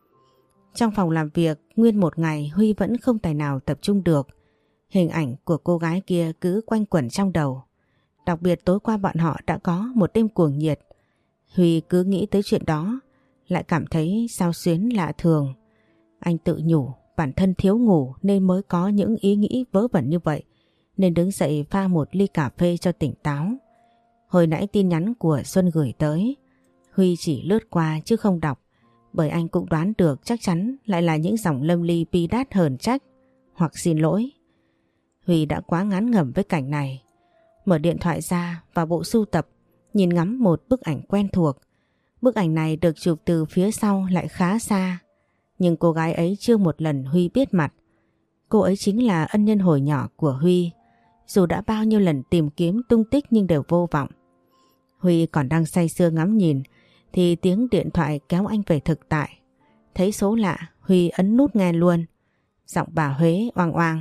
Trong phòng làm việc, nguyên một ngày Huy vẫn không tài nào tập trung được. Hình ảnh của cô gái kia cứ quanh quẩn trong đầu. Đặc biệt tối qua bọn họ đã có một đêm cuồng nhiệt. Huy cứ nghĩ tới chuyện đó, lại cảm thấy sao xuyến lạ thường. Anh tự nhủ bản thân thiếu ngủ nên mới có những ý nghĩ vớ vẩn như vậy, nên đứng dậy pha một ly cà phê cho tỉnh táo. Hồi nãy tin nhắn của Xuân gửi tới, Huy chỉ lướt qua chứ không đọc, bởi anh cũng đoán được chắc chắn lại là những dòng lâm ly bi đát hờn trách hoặc xin lỗi. Huy đã quá ngán ngẩm với cảnh này. Mở điện thoại ra vào bộ sưu tập, nhìn ngắm một bức ảnh quen thuộc. Bức ảnh này được chụp từ phía sau lại khá xa, nhưng cô gái ấy chưa một lần Huy biết mặt. Cô ấy chính là ân nhân hồi nhỏ của Huy. Dù đã bao nhiêu lần tìm kiếm tung tích nhưng đều vô vọng. Huy còn đang say sưa ngắm nhìn thì tiếng điện thoại kéo anh về thực tại. Thấy số lạ, Huy ấn nút nghe luôn. Giọng bà Huế oang oang.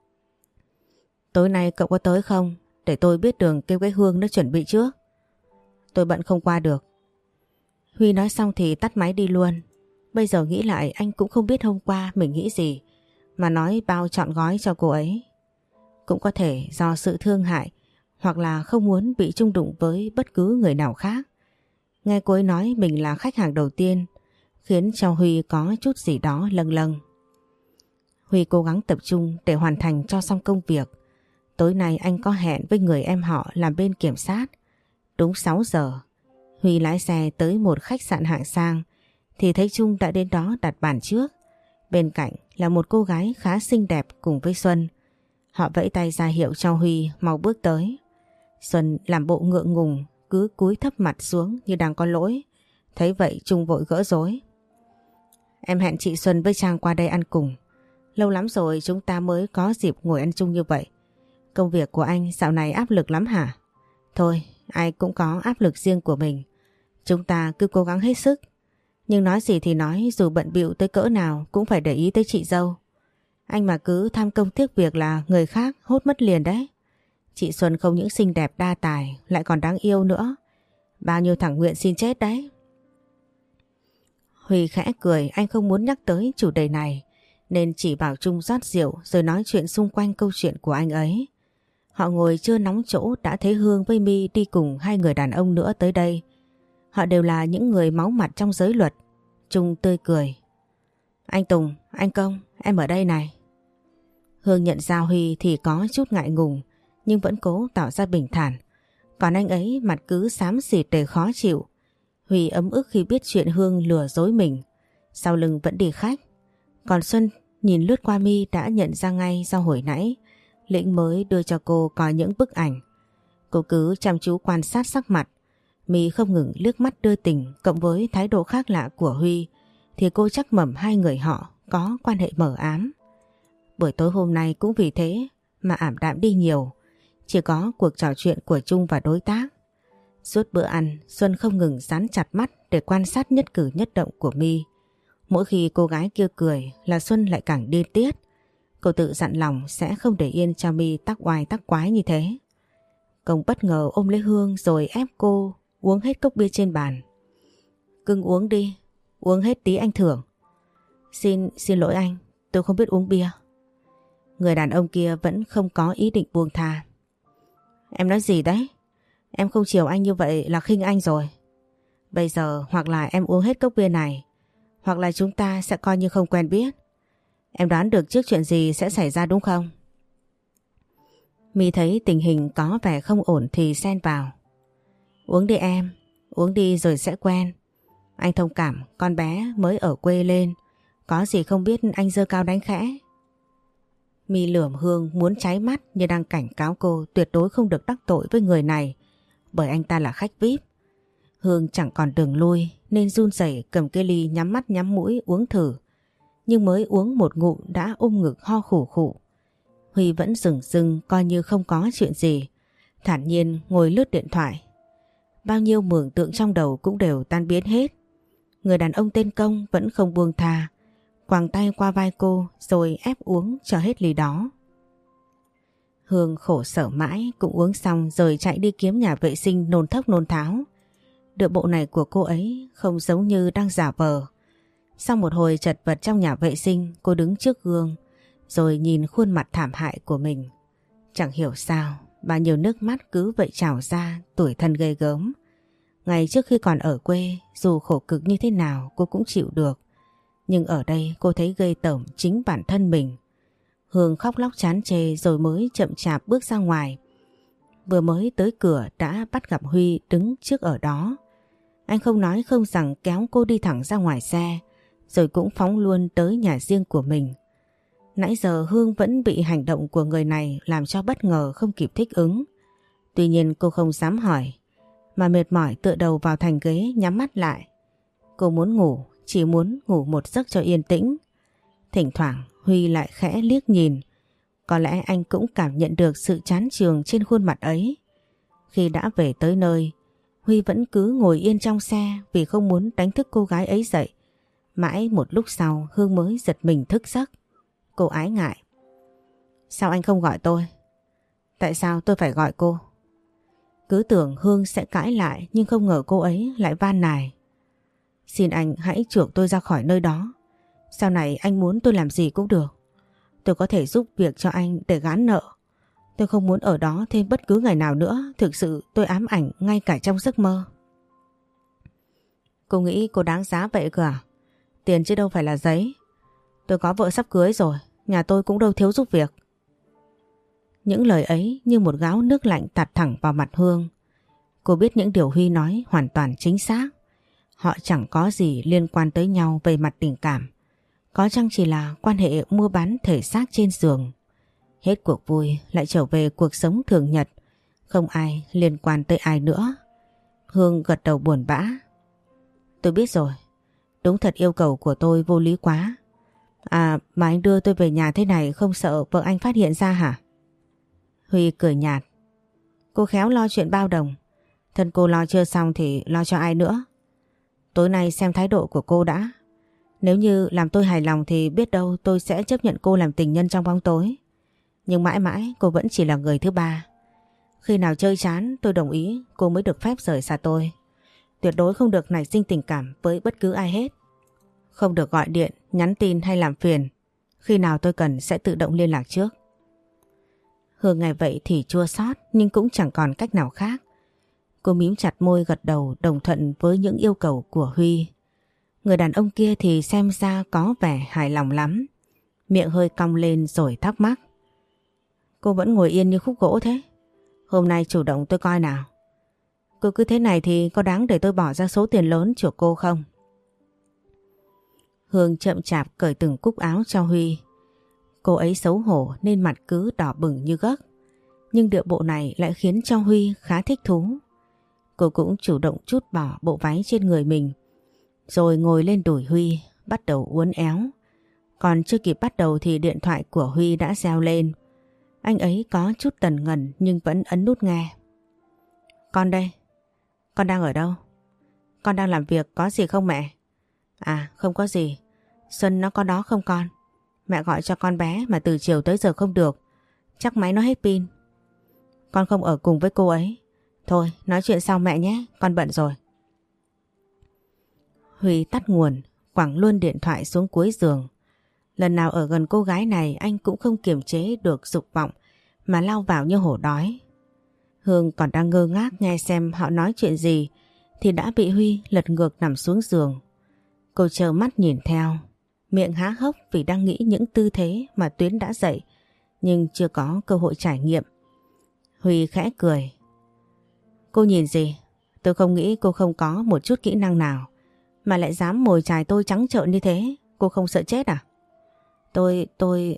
Tối nay cậu có tới không? Để tôi biết đường kêu cái Hương nó chuẩn bị trước. Tôi bận không qua được. Huy nói xong thì tắt máy đi luôn. Bây giờ nghĩ lại anh cũng không biết hôm qua mình nghĩ gì mà nói bao trọn gói cho cô ấy. Cũng có thể do sự thương hại hoặc là không muốn bị chung đụng với bất cứ người nào khác. Nghe cô ấy nói mình là khách hàng đầu tiên khiến cho Huy có chút gì đó lâng lâng. Huy cố gắng tập trung để hoàn thành cho xong công việc. Tối nay anh có hẹn với người em họ làm bên kiểm sát. Đúng sáu giờ, Huy lái xe tới một khách sạn hạng sang thì thấy Trung đã đến đó đặt bàn trước. Bên cạnh là một cô gái khá xinh đẹp cùng với Xuân. Họ vẫy tay ra hiệu cho Huy mau bước tới. Xuân làm bộ ngượng ngùng, cứ cúi thấp mặt xuống như đang có lỗi. Thấy vậy Trung vội gỡ rối. Em hẹn chị Xuân với Trang qua đây ăn cùng. Lâu lắm rồi chúng ta mới có dịp ngồi ăn chung như vậy. Công việc của anh dạo này áp lực lắm hả? Thôi, ai cũng có áp lực riêng của mình. Chúng ta cứ cố gắng hết sức. Nhưng nói gì thì nói, dù bận bịu tới cỡ nào cũng phải để ý tới chị dâu. Anh mà cứ tham công tiếc việc là người khác hốt mất liền đấy. Chị Xuân không những xinh đẹp đa tài lại còn đáng yêu nữa. Bao nhiêu thằng nguyện xin chết đấy. Huy khẽ cười, anh không muốn nhắc tới chủ đề này nên chỉ bảo Trung rót rượu rồi nói chuyện xung quanh câu chuyện của anh ấy. Họ ngồi chưa nóng chỗ đã thấy Hương với My đi cùng hai người đàn ông nữa tới đây. Họ đều là những người máu mặt trong giới luật. Trung tươi cười. Anh Tùng, anh Công, em ở đây này. Hương nhận ra Huy thì có chút ngại ngùng nhưng vẫn cố tỏ ra bình thản. Còn anh ấy mặt cứ xám xịt để khó chịu. Huy ấm ức khi biết chuyện Hương lừa dối mình. Sau lưng vẫn đi khách. Còn Xuân nhìn lướt qua mi đã nhận ra ngay do hồi nãy Lĩnh mới đưa cho cô coi những bức ảnh. Cô cứ chăm chú quan sát sắc mặt. Mi không ngừng liếc mắt đưa tình, cộng với thái độ khác lạ của Huy thì cô chắc mẩm hai người họ có quan hệ mờ ám. Buổi tối hôm nay cũng vì thế mà ảm đạm đi nhiều. Chỉ có cuộc trò chuyện của Trung và đối tác. Suốt bữa ăn, Xuân không ngừng dán chặt mắt để quan sát nhất cử nhất động của My. Mỗi khi cô gái kia cười là Xuân lại càng điên tiết. Cô tự dặn lòng sẽ không để yên cho My tắc oai tắc quái như thế. Công bất ngờ ôm lấy Hương rồi ép cô uống hết cốc bia trên bàn. Cưng uống đi, uống hết tí anh thưởng. Xin, xin lỗi anh, tôi không biết uống bia. Người đàn ông kia vẫn không có ý định buông tha. Em nói gì đấy? Em không chiều anh như vậy là khinh anh rồi. Bây giờ hoặc là em uống hết cốc bia này, hoặc là chúng ta sẽ coi như không quen biết. Em đoán được trước chuyện gì sẽ xảy ra đúng không? My thấy tình hình có vẻ không ổn thì xen vào. Uống đi em, uống đi rồi sẽ quen. Anh thông cảm, con bé mới ở quê lên, có gì không biết anh giơ cao đánh khẽ. My lườm Hương muốn cháy mắt như đang cảnh cáo cô tuyệt đối không được đắc tội với người này, bởi anh ta là khách vi ai pi. Hương chẳng còn đường lui nên run rẩy cầm cái ly nhắm mắt nhắm mũi uống thử. Nhưng mới uống một ngụm đã ôm ngực ho khủ khủ. Huy vẫn dửng dưng coi như không có chuyện gì, thản nhiên ngồi lướt điện thoại. Bao nhiêu mường tượng trong đầu cũng đều tan biến hết. Người đàn ông tên Công vẫn không buông tha, quàng tay qua vai cô rồi ép uống cho hết ly đó. Hương khổ sở mãi cũng uống xong rồi chạy đi kiếm nhà vệ sinh nôn thốc nôn tháo. Điệu bộ này của cô ấy không giống như đang giả vờ. Sau một hồi chật vật trong nhà vệ sinh, cô đứng trước gương rồi nhìn khuôn mặt thảm hại của mình. Chẳng hiểu sao bao nhiêu nước mắt cứ vậy trào ra, tủi thân ghê gớm. Ngày trước khi còn ở quê, dù khổ cực như thế nào cô cũng chịu được. Nhưng ở đây cô thấy ghê tởm chính bản thân mình. Hương khóc lóc chán chê rồi mới chậm chạp bước ra ngoài. Vừa mới tới cửa đã bắt gặp Huy đứng trước ở đó. Anh không nói không rằng kéo cô đi thẳng ra ngoài xe, rồi cũng phóng luôn tới nhà riêng của mình. Nãy giờ Hương vẫn bị hành động của người này làm cho bất ngờ không kịp thích ứng. Tuy nhiên cô không dám hỏi, mà mệt mỏi tựa đầu vào thành ghế nhắm mắt lại. Cô muốn ngủ, chỉ muốn ngủ một giấc cho yên tĩnh. Thỉnh thoảng Huy lại khẽ liếc nhìn. Có lẽ anh cũng cảm nhận được sự chán chường trên khuôn mặt ấy. Khi đã về tới nơi, Huy vẫn cứ ngồi yên trong xe vì không muốn đánh thức cô gái ấy dậy. Mãi một lúc sau Hương mới giật mình thức giấc. Cô ái ngại. Sao anh không gọi tôi? Tại sao tôi phải gọi cô? Cứ tưởng Hương sẽ cãi lại nhưng không ngờ cô ấy lại van nài. Xin anh hãy chuộc tôi ra khỏi nơi đó. Sau này anh muốn tôi làm gì cũng được. Tôi có thể giúp việc cho anh để gán nợ. Tôi không muốn ở đó thêm bất cứ ngày nào nữa. Thực sự tôi ám ảnh ngay cả trong giấc mơ. Cô nghĩ cô đáng giá vậy cơ à? Tiền chứ đâu phải là giấy. Tôi có vợ sắp cưới rồi. Nhà tôi cũng đâu thiếu giúp việc. Những lời ấy như một gáo nước lạnh tạt thẳng vào mặt Hương. Cô biết những điều Huy nói hoàn toàn chính xác. Họ chẳng có gì liên quan tới nhau về mặt tình cảm. Có chăng chỉ là quan hệ mua bán thể xác trên giường. Hết cuộc vui lại trở về cuộc sống thường nhật. Không ai liên quan tới ai nữa. Hương gật đầu buồn bã. Tôi biết rồi. Đúng thật yêu cầu của tôi vô lý quá. À mà anh đưa tôi về nhà thế này không sợ vợ anh phát hiện ra hả? Huy cười nhạt. Cô khéo lo chuyện bao đồng. Thân cô lo chưa xong thì lo cho ai nữa. Tối nay xem thái độ của cô đã. Nếu như làm tôi hài lòng thì biết đâu tôi sẽ chấp nhận cô làm tình nhân trong bóng tối. Nhưng mãi mãi cô vẫn chỉ là người thứ ba. Khi nào chơi chán tôi đồng ý cô mới được phép rời xa tôi. Tuyệt đối không được nảy sinh tình cảm với bất cứ ai hết. Không được gọi điện, nhắn tin hay làm phiền. Khi nào tôi cần sẽ tự động liên lạc trước. Hương nghe vậy thì chua xót nhưng cũng chẳng còn cách nào khác. Cô mím chặt môi gật đầu đồng thuận với những yêu cầu của Huy. Người đàn ông kia thì xem ra có vẻ hài lòng lắm. Miệng hơi cong lên rồi thắc mắc. Cô vẫn ngồi yên như khúc gỗ thế. Hôm nay chủ động tôi coi nào. cô cứ thế này thì có đáng để tôi bỏ ra số tiền lớn chuộc cô không? Hương chậm chạp cởi từng cúc áo cho Huy. Cô ấy xấu hổ nên mặt cứ đỏ bừng như gấc. Nhưng điệu bộ này lại khiến cho Huy khá thích thú. Cô cũng chủ động trút bỏ bộ váy trên người mình, rồi ngồi lên đùi Huy, bắt đầu uốn éo. Còn chưa kịp bắt đầu thì điện thoại của Huy đã reo lên. Anh ấy có chút tần ngần nhưng vẫn ấn nút nghe. Con đây. Con đang ở đâu? Con đang làm việc, có gì không mẹ? À không có gì. Xuân nó có đó không con? Mẹ gọi cho con bé mà từ chiều tới giờ không được. Chắc máy nó hết pin. Con không ở cùng với cô ấy. Thôi nói chuyện sau mẹ nhé, con bận rồi. Huy tắt nguồn, quẳng luôn điện thoại xuống cuối giường. Lần nào ở gần cô gái này anh cũng không kiềm chế được dục vọng mà lao vào như hổ đói. Hương còn đang ngơ ngác nghe xem họ nói chuyện gì thì đã bị Huy lật ngược nằm xuống giường. Cô trơ mắt nhìn theo, miệng há hốc vì đang nghĩ những tư thế mà Tuyến đã dạy nhưng chưa có cơ hội trải nghiệm. Huy khẽ cười. Cô nhìn gì? Tôi không nghĩ cô không có một chút kỹ năng nào mà lại dám mồi chài tôi trắng trợn như thế. Cô không sợ chết à? Tôi, tôi...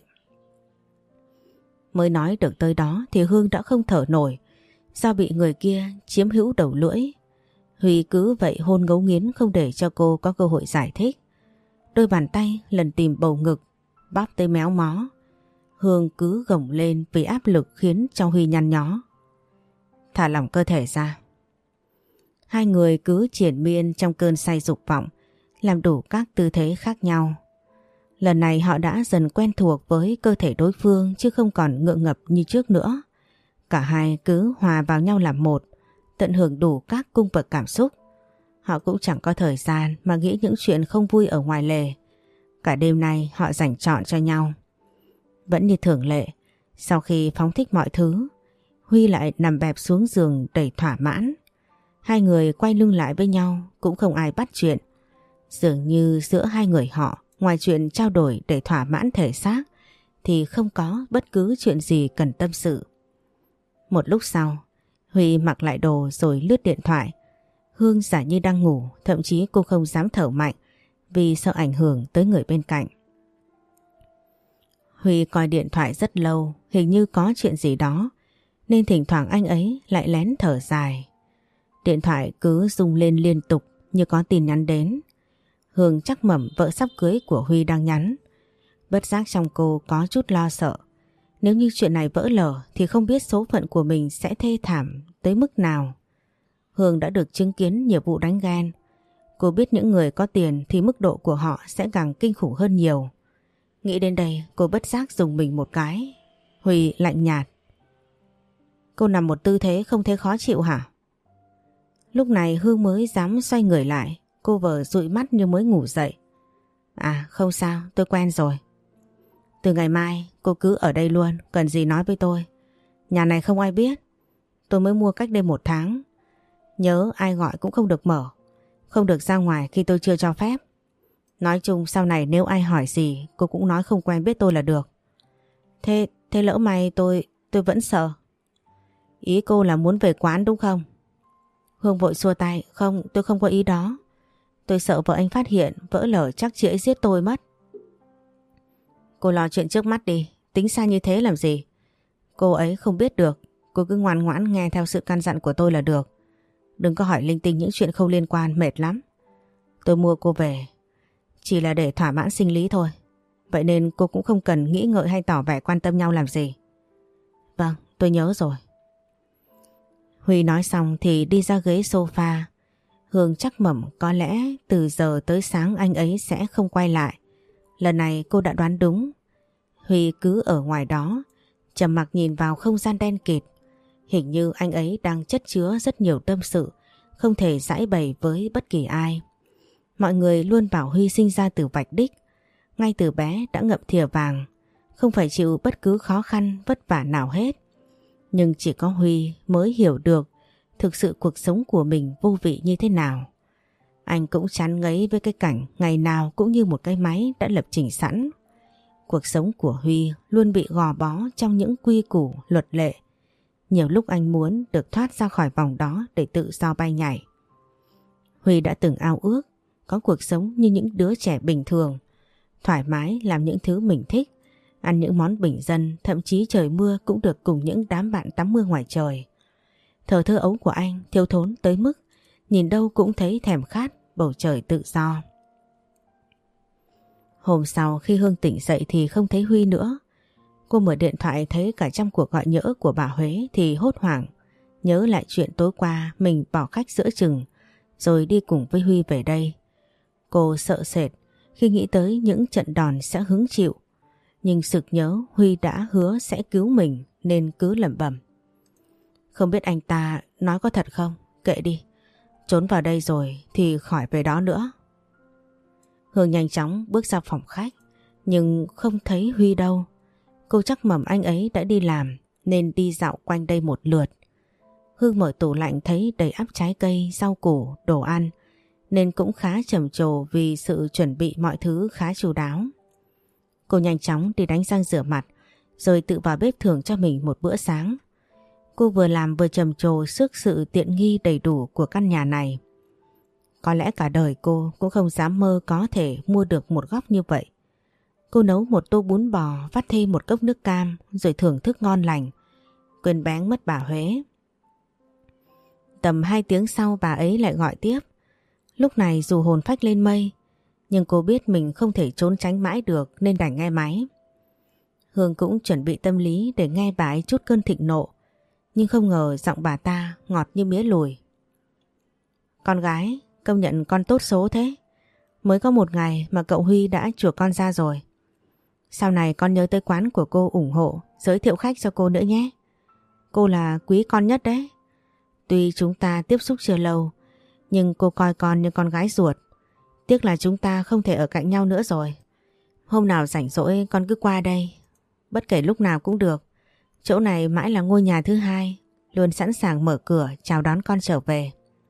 Mới nói được tới đó thì Hương đã không thở nổi do bị người kia chiếm hữu đầu lưỡi. Huy cứ vậy hôn ngấu nghiến không để cho cô có cơ hội giải thích. Đôi bàn tay lần tìm bầu ngực, bóp tới méo mó. Hương cứ gồng lên vì áp lực khiến cho Huy nhăn nhó. Thả lỏng cơ thể ra. Hai người cứ triền miên trong cơn say dục vọng, làm đủ các tư thế khác nhau. Lần này họ đã dần quen thuộc với cơ thể đối phương chứ không còn ngượng ngập như trước nữa. Cả hai cứ hòa vào nhau làm một, tận hưởng đủ các cung bậc cảm xúc. Họ cũng chẳng có thời gian mà nghĩ những chuyện không vui ở ngoài lề. Cả đêm nay họ dành trọn cho nhau. Vẫn như thường lệ, sau khi phóng thích mọi thứ, Huy lại nằm bẹp xuống giường đầy thỏa mãn. Hai người quay lưng lại với nhau, cũng không ai bắt chuyện. Dường như giữa hai người họ, ngoài chuyện trao đổi để thỏa mãn thể xác, thì không có bất cứ chuyện gì cần tâm sự. Một lúc sau, Huy mặc lại đồ rồi lướt điện thoại. Hương giả như đang ngủ, thậm chí cô không dám thở mạnh vì sợ ảnh hưởng tới người bên cạnh. Huy coi điện thoại rất lâu, hình như có chuyện gì đó, nên thỉnh thoảng anh ấy lại lén thở dài. Điện thoại cứ rung lên liên tục như có tin nhắn đến. Hương chắc mẩm vợ sắp cưới của Huy đang nhắn. Bất giác trong cô có chút lo sợ. Nếu như chuyện này vỡ lở thì không biết số phận của mình sẽ thê thảm tới mức nào. Hương đã được chứng kiến nhiều vụ đánh ghen. Cô biết những người có tiền thì mức độ của họ sẽ càng kinh khủng hơn nhiều. Nghĩ đến đây cô bất giác dùng mình một cái. Huy lạnh nhạt. Cô nằm một tư thế không thấy khó chịu hả? Lúc này Hương mới dám xoay người lại. Cô vờ dụi mắt như mới ngủ dậy. À không sao, tôi quen rồi. Từ ngày mai cô cứ ở đây luôn, cần gì nói với tôi. Nhà này không ai biết. Tôi mới mua cách đây một tháng. Nhớ ai gọi cũng không được mở. Không được ra ngoài khi tôi chưa cho phép. Nói chung sau này nếu ai hỏi gì cô cũng nói không quen biết tôi là được. Thế, thế lỡ may tôi, tôi vẫn sợ. Ý cô là muốn về quán đúng không? Hương vội xua tay. Không, tôi không có ý đó. Tôi sợ vợ anh phát hiện, vỡ lở chắc chị ấy giết tôi mất. Cô lo chuyện trước mắt đi, tính xa như thế làm gì? Cô ấy không biết được, cô cứ ngoan ngoãn nghe theo sự căn dặn của tôi là được. Đừng có hỏi linh tinh những chuyện không liên quan, mệt lắm. Tôi mua cô về chỉ là để thỏa mãn sinh lý thôi. Vậy nên cô cũng không cần nghĩ ngợi hay tỏ vẻ quan tâm nhau làm gì. Vâng, tôi nhớ rồi. Huy nói xong thì đi ra ghế sofa. Hương chắc mẩm có lẽ từ giờ tới sáng anh ấy sẽ không quay lại. Lần này cô đã đoán đúng. Huy cứ ở ngoài đó, trầm mặc nhìn vào không gian đen kịt. Hình như anh ấy đang chất chứa rất nhiều tâm sự, không thể giải bày với bất kỳ ai. Mọi người luôn bảo Huy sinh ra từ vạch đích. Ngay từ bé đã ngậm thìa vàng, không phải chịu bất cứ khó khăn vất vả nào hết. Nhưng chỉ có Huy mới hiểu được thực sự cuộc sống của mình vô vị như thế nào. Anh cũng chán ngấy với cái cảnh ngày nào cũng như một cái máy đã lập trình sẵn. Cuộc sống của Huy luôn bị gò bó trong những quy củ luật lệ. Nhiều lúc anh muốn được thoát ra khỏi vòng đó để tự do bay nhảy. Huy đã từng ao ước có cuộc sống như những đứa trẻ bình thường, thoải mái làm những thứ mình thích, ăn những món bình dân, thậm chí trời mưa cũng được cùng những đám bạn tắm mưa ngoài trời. Thời thơ ấu của anh thiếu thốn tới mức nhìn đâu cũng thấy thèm khát bầu trời tự do. Hôm sau khi Hương tỉnh dậy thì không thấy Huy nữa. Cô mở điện thoại thấy cả trăm cuộc gọi nhỡ của bà Huế thì hốt hoảng, nhớ lại chuyện tối qua mình bỏ khách giữa chừng rồi đi cùng với Huy về đây. Cô sợ sệt khi nghĩ tới những trận đòn sẽ hứng chịu, nhưng sực nhớ Huy đã hứa sẽ cứu mình nên cứ lẩm bẩm. Không biết anh ta nói có thật không? Kệ đi, trốn vào đây rồi thì khỏi về đó nữa. Hương nhanh chóng bước ra phòng khách nhưng không thấy Huy đâu. Cô chắc mẩm anh ấy đã đi làm nên đi dạo quanh đây một lượt. Hương mở tủ lạnh thấy đầy ắp trái cây, rau củ, đồ ăn nên cũng khá trầm trồ vì sự chuẩn bị mọi thứ khá chu đáo. Cô nhanh chóng đi đánh răng rửa mặt rồi tự vào bếp thưởng cho mình một bữa sáng. Cô vừa làm vừa trầm trồ trước sự tiện nghi đầy đủ của căn nhà này. Có lẽ cả đời cô cũng không dám mơ có thể mua được một góc như vậy. Cô nấu một tô bún bò, vắt thêm một cốc nước cam rồi thưởng thức ngon lành, quên bén mất bà Huế. Tầm hai tiếng sau bà ấy lại gọi tiếp. Lúc này dù hồn phách lên mây, nhưng cô biết mình không thể trốn tránh mãi được nên đành nghe máy. Hương cũng chuẩn bị tâm lý để nghe bà ấy chút cơn thịnh nộ, nhưng không ngờ giọng bà ta ngọt như mía lùi. Con gái, công nhận con tốt số thế. Mới có một ngày mà cậu Huy đã chuộc con ra rồi. Sau này con nhớ tới quán của cô ủng hộ, giới thiệu khách cho cô nữa nhé. Cô là quý con nhất đấy. Tuy chúng ta tiếp xúc chưa lâu, nhưng cô coi con như con gái ruột. Tiếc là chúng ta không thể ở cạnh nhau nữa rồi. Hôm nào rảnh rỗi con cứ qua đây. Bất kể lúc nào cũng được. Chỗ này mãi là ngôi nhà thứ hai, luôn sẵn sàng mở cửa chào đón con trở về.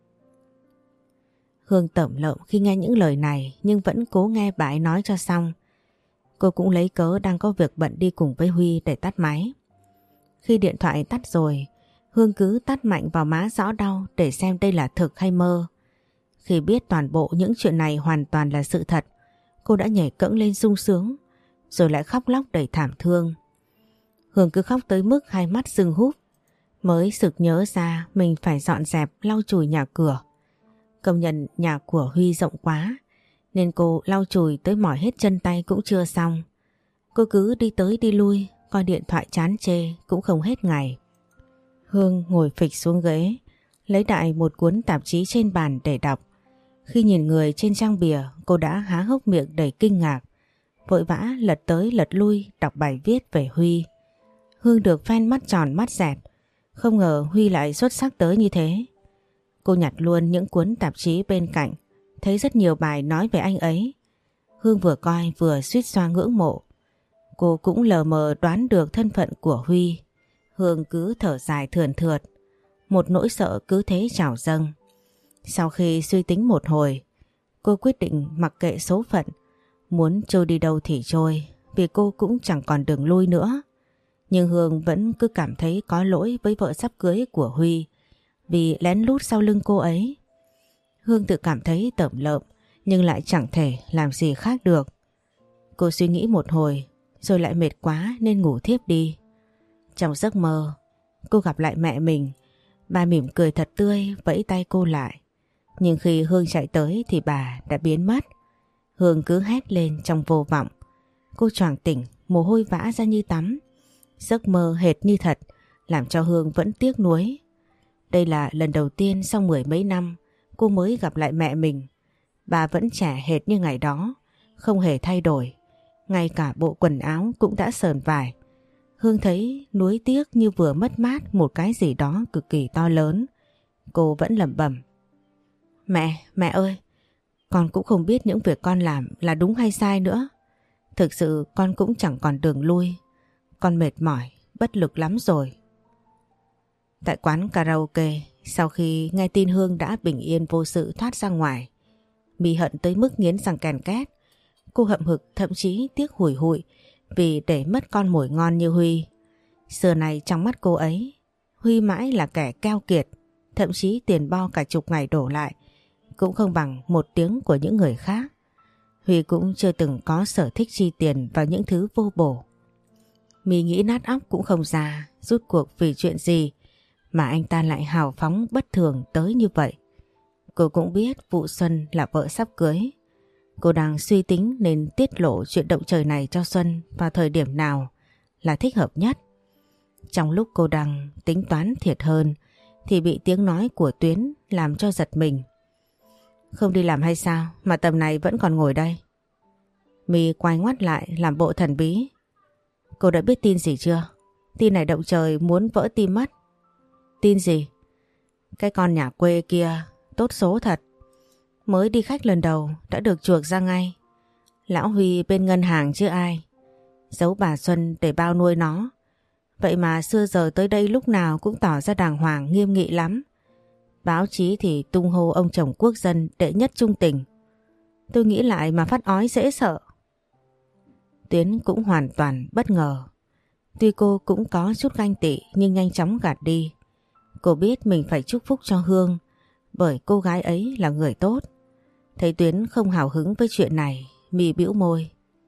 Hương tởm lợm khi nghe những lời này nhưng vẫn cố nghe bà ấy nói cho xong. Cô cũng lấy cớ đang có việc bận đi cùng với Huy để tắt máy. Khi điện thoại tắt rồi, Hương cứ tắt mạnh vào má rõ đau để xem đây là thực hay mơ. Khi biết toàn bộ những chuyện này hoàn toàn là sự thật, cô đã nhảy cẫng lên sung sướng, rồi lại khóc lóc đầy thảm thương. Hương cứ khóc tới mức hai mắt sưng húp, mới sực nhớ ra mình phải dọn dẹp lau chùi nhà cửa. Công nhận nhà của Huy rộng quá, nên cô lau chùi tới mỏi hết chân tay cũng chưa xong. Cô cứ đi tới đi lui, coi điện thoại chán chê cũng không hết ngày. Hương ngồi phịch xuống ghế, lấy đại một cuốn tạp chí trên bàn để đọc. Khi nhìn người trên trang bìa, cô đã há hốc miệng đầy kinh ngạc, vội vã lật tới lật lui đọc bài viết về Huy. Hương được fan mắt tròn mắt dẹt, không ngờ Huy lại xuất sắc tới như thế. Cô nhặt luôn những cuốn tạp chí bên cạnh, thấy rất nhiều bài nói về anh ấy. Hương vừa coi vừa suýt xoa ngưỡng mộ. Cô cũng lờ mờ đoán được thân phận của Huy. Hương cứ thở dài thườn thượt, một nỗi sợ cứ thế trào dâng. Sau khi suy tính một hồi, cô quyết định mặc kệ số phận, muốn trôi đi đâu thì trôi, vì cô cũng chẳng còn đường lui nữa. Nhưng Hương vẫn cứ cảm thấy có lỗi với vợ sắp cưới của Huy, vì lén lút sau lưng cô ấy. Hương tự cảm thấy tởm lợm, nhưng lại chẳng thể làm gì khác được. Cô suy nghĩ một hồi, rồi lại mệt quá nên ngủ thiếp đi. Trong giấc mơ, cô gặp lại mẹ mình. Bà mỉm cười thật tươi, vẫy tay cô lại. Nhưng khi Hương chạy tới thì bà đã biến mất. Hương cứ hét lên trong vô vọng. Cô choàng tỉnh, mồ hôi vã ra như tắm. Giấc mơ hệt như thật, làm cho Hương vẫn tiếc nuối. Đây là lần đầu tiên sau mười mấy năm cô mới gặp lại mẹ mình. Bà vẫn trẻ hệt như ngày đó, không hề thay đổi. Ngay cả bộ quần áo cũng đã sờn vải. Hương thấy nuối tiếc như vừa mất mát một cái gì đó cực kỳ to lớn. Cô vẫn lẩm bẩm. Mẹ, mẹ ơi, con cũng không biết những việc con làm là đúng hay sai nữa. Thực sự con cũng chẳng còn đường lui. Con mệt mỏi, bất lực lắm rồi. Tại quán karaoke, sau khi nghe tin Hương đã bình yên vô sự thoát ra ngoài, Mi hận tới mức nghiến răng kèn két. Cô hậm hực thậm chí tiếc hủi hụi vì để mất con mồi ngon như Huy. Xưa này trong mắt cô ấy, Huy mãi là kẻ keo kiệt, thậm chí tiền bo cả chục ngày đổ lại cũng không bằng một tiếng của những người khác. Huy cũng chưa từng có sở thích chi tiền vào những thứ vô bổ. My nghĩ nát óc cũng không ra rút cuộc vì chuyện gì mà anh ta lại hào phóng bất thường tới như vậy. Cô cũng biết vụ Xuân là vợ sắp cưới. Cô đang suy tính nên tiết lộ chuyện động trời này cho Xuân vào thời điểm nào là thích hợp nhất. Trong lúc cô đang tính toán thiệt hơn thì bị tiếng nói của Tuyến làm cho giật mình. Không đi làm hay sao mà tầm này vẫn còn ngồi đây? My quay ngoắt lại làm bộ thần bí. Cô đã biết tin gì chưa? Tin này động trời muốn vỡ tim mất. Tin gì? Cái con nhà quê kia tốt số thật. Mới đi khách lần đầu đã được chuộc ra ngay. Lão Huy bên ngân hàng chứ ai. Giấu bà Xuân để bao nuôi nó. Vậy mà xưa giờ tới đây lúc nào cũng tỏ ra đàng hoàng nghiêm nghị lắm. Báo chí thì tung hô ông chồng quốc dân đệ nhất trung tình. Tôi nghĩ lại mà phát ói dễ sợ. Tuyến cũng hoàn toàn bất ngờ. Tuy cô cũng có chút ganh tị nhưng nhanh chóng gạt đi. Cô biết mình phải chúc phúc cho Hương bởi cô gái ấy là người tốt. Thấy Tuyến không hào hứng với chuyện này, My bĩu môi.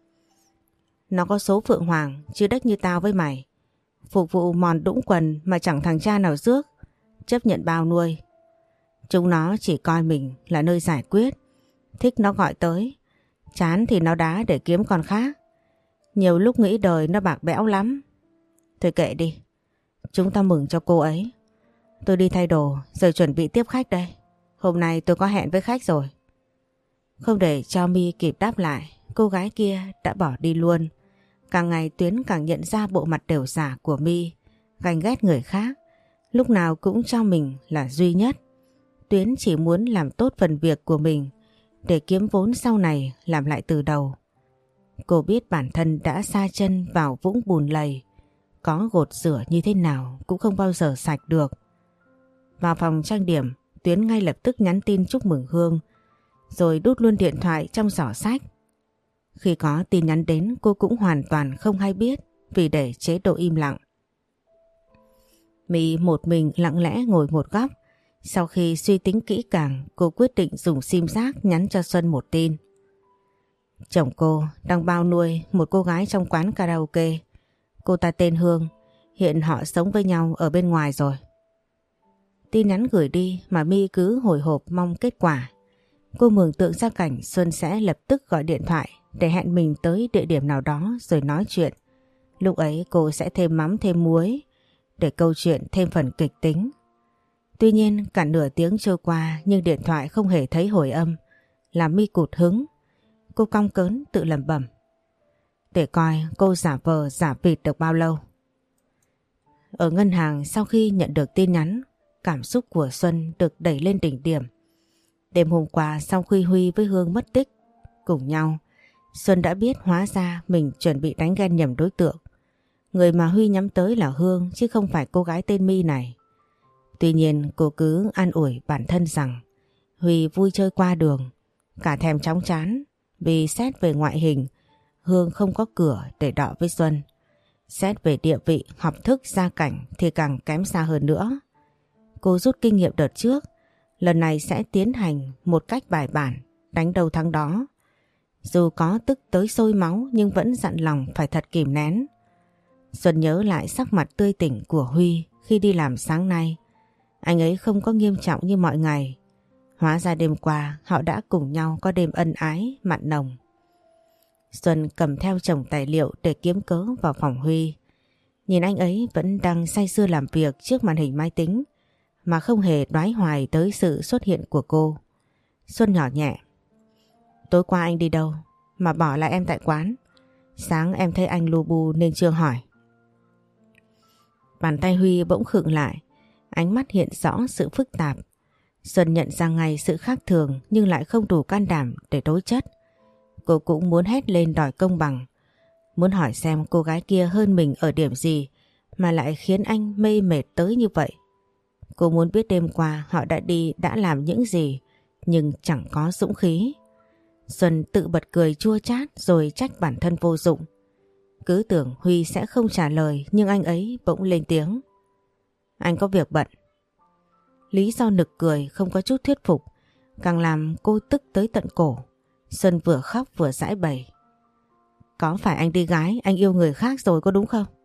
Nó có số phượng hoàng chứ đếch như tao với mày. Phục vụ mòn đũng quần mà chẳng thằng cha nào rước. Chấp nhận bao nuôi. Chúng nó chỉ coi mình là nơi giải quyết. Thích nó gọi tới. Chán thì nó đá để kiếm con khác. Nhiều lúc nghĩ đời nó bạc bẽo lắm. Thôi kệ đi. Chúng ta mừng cho cô ấy. Tôi đi thay đồ rồi chuẩn bị tiếp khách đây. Hôm nay tôi có hẹn với khách rồi. Không để cho My kịp đáp lại, cô gái kia đã bỏ đi luôn. Càng ngày Tuyến càng nhận ra bộ mặt đều giả của My, ganh ghét người khác, lúc nào cũng cho mình là duy nhất. Tuyến chỉ muốn làm tốt phần việc của mình để kiếm vốn sau này làm lại từ đầu. Cô biết bản thân đã sa chân vào vũng bùn lầy, có gột rửa như thế nào cũng không bao giờ sạch được. Vào phòng trang điểm, Tuyến ngay lập tức nhắn tin chúc mừng Hương, rồi đút luôn điện thoại trong giỏ sách. Khi có tin nhắn đến cô cũng hoàn toàn không hay biết vì để chế độ im lặng. My một mình lặng lẽ ngồi một góc. Sau khi suy tính kỹ càng, cô quyết định dùng sim giác nhắn cho Xuân một tin. Chồng cô đang bao nuôi một cô gái trong quán karaoke. Cô ta tên Hương, hiện họ sống với nhau ở bên ngoài rồi. Tin nhắn gửi đi mà My cứ hồi hộp mong kết quả. Cô mường tượng ra cảnh Xuân sẽ lập tức gọi điện thoại để hẹn mình tới địa điểm nào đó rồi nói chuyện. Lúc ấy cô sẽ thêm mắm thêm muối để câu chuyện thêm phần kịch tính. Tuy nhiên cả nửa tiếng trôi qua nhưng điện thoại không hề thấy hồi âm, làm My cụt hứng. Cô cong cớn tự lẩm bẩm. Để coi cô giả vờ giả vịt được bao lâu. Ở ngân hàng sau khi nhận được tin nhắn, cảm xúc của Xuân được đẩy lên đỉnh điểm. Đêm hôm qua sau khi Huy với Hương mất tích cùng nhau, Xuân đã biết hóa ra mình chuẩn bị đánh ghen nhầm đối tượng. Người mà Huy nhắm tới là Hương chứ không phải cô gái tên My này. Tuy nhiên cô cứ an ủi bản thân rằng Huy vui chơi qua đường, cả thèm chóng chán vì xét về ngoại hình, Hương không có cửa để đọ với Xuân. Xét về địa vị, học thức, gia cảnh thì càng kém xa hơn nữa. Cô rút kinh nghiệm đợt trước, lần này sẽ tiến hành một cách bài bản, đánh đầu thắng đó. Dù có tức tới sôi máu nhưng vẫn dặn lòng phải thật kìm nén. Xuân nhớ lại sắc mặt tươi tỉnh của Huy khi đi làm sáng nay. Anh ấy không có nghiêm trọng như mọi ngày. Hóa ra đêm qua họ đã cùng nhau có đêm ân ái, mặn nồng. Xuân cầm theo chồng tài liệu để kiếm cớ vào phòng Huy. Nhìn anh ấy vẫn đang say sưa làm việc trước màn hình máy tính mà không hề đoái hoài tới sự xuất hiện của cô. Xuân nhỏ nhẹ. Tối qua anh đi đâu mà bỏ lại em tại quán? Sáng em thấy anh lu bu nên chưa hỏi. Bàn tay Huy bỗng khựng lại, ánh mắt hiện rõ sự phức tạp. Xuân nhận ra ngay sự khác thường nhưng lại không đủ can đảm để đối chất. Cô cũng muốn hét lên đòi công bằng, muốn hỏi xem cô gái kia hơn mình ở điểm gì mà lại khiến anh mê mệt tới như vậy. Cô muốn biết đêm qua họ đã đi đã làm những gì nhưng chẳng có dũng khí. Xuân tự bật cười chua chát rồi trách bản thân vô dụng. Cứ tưởng Huy sẽ không trả lời nhưng anh ấy bỗng lên tiếng. Anh có việc bận. Lý do nực cười không có chút thuyết phục, càng làm cô tức tới tận cổ. Xuân vừa khóc vừa giãi bày. Có phải anh đi gái, anh yêu người khác rồi có đúng không?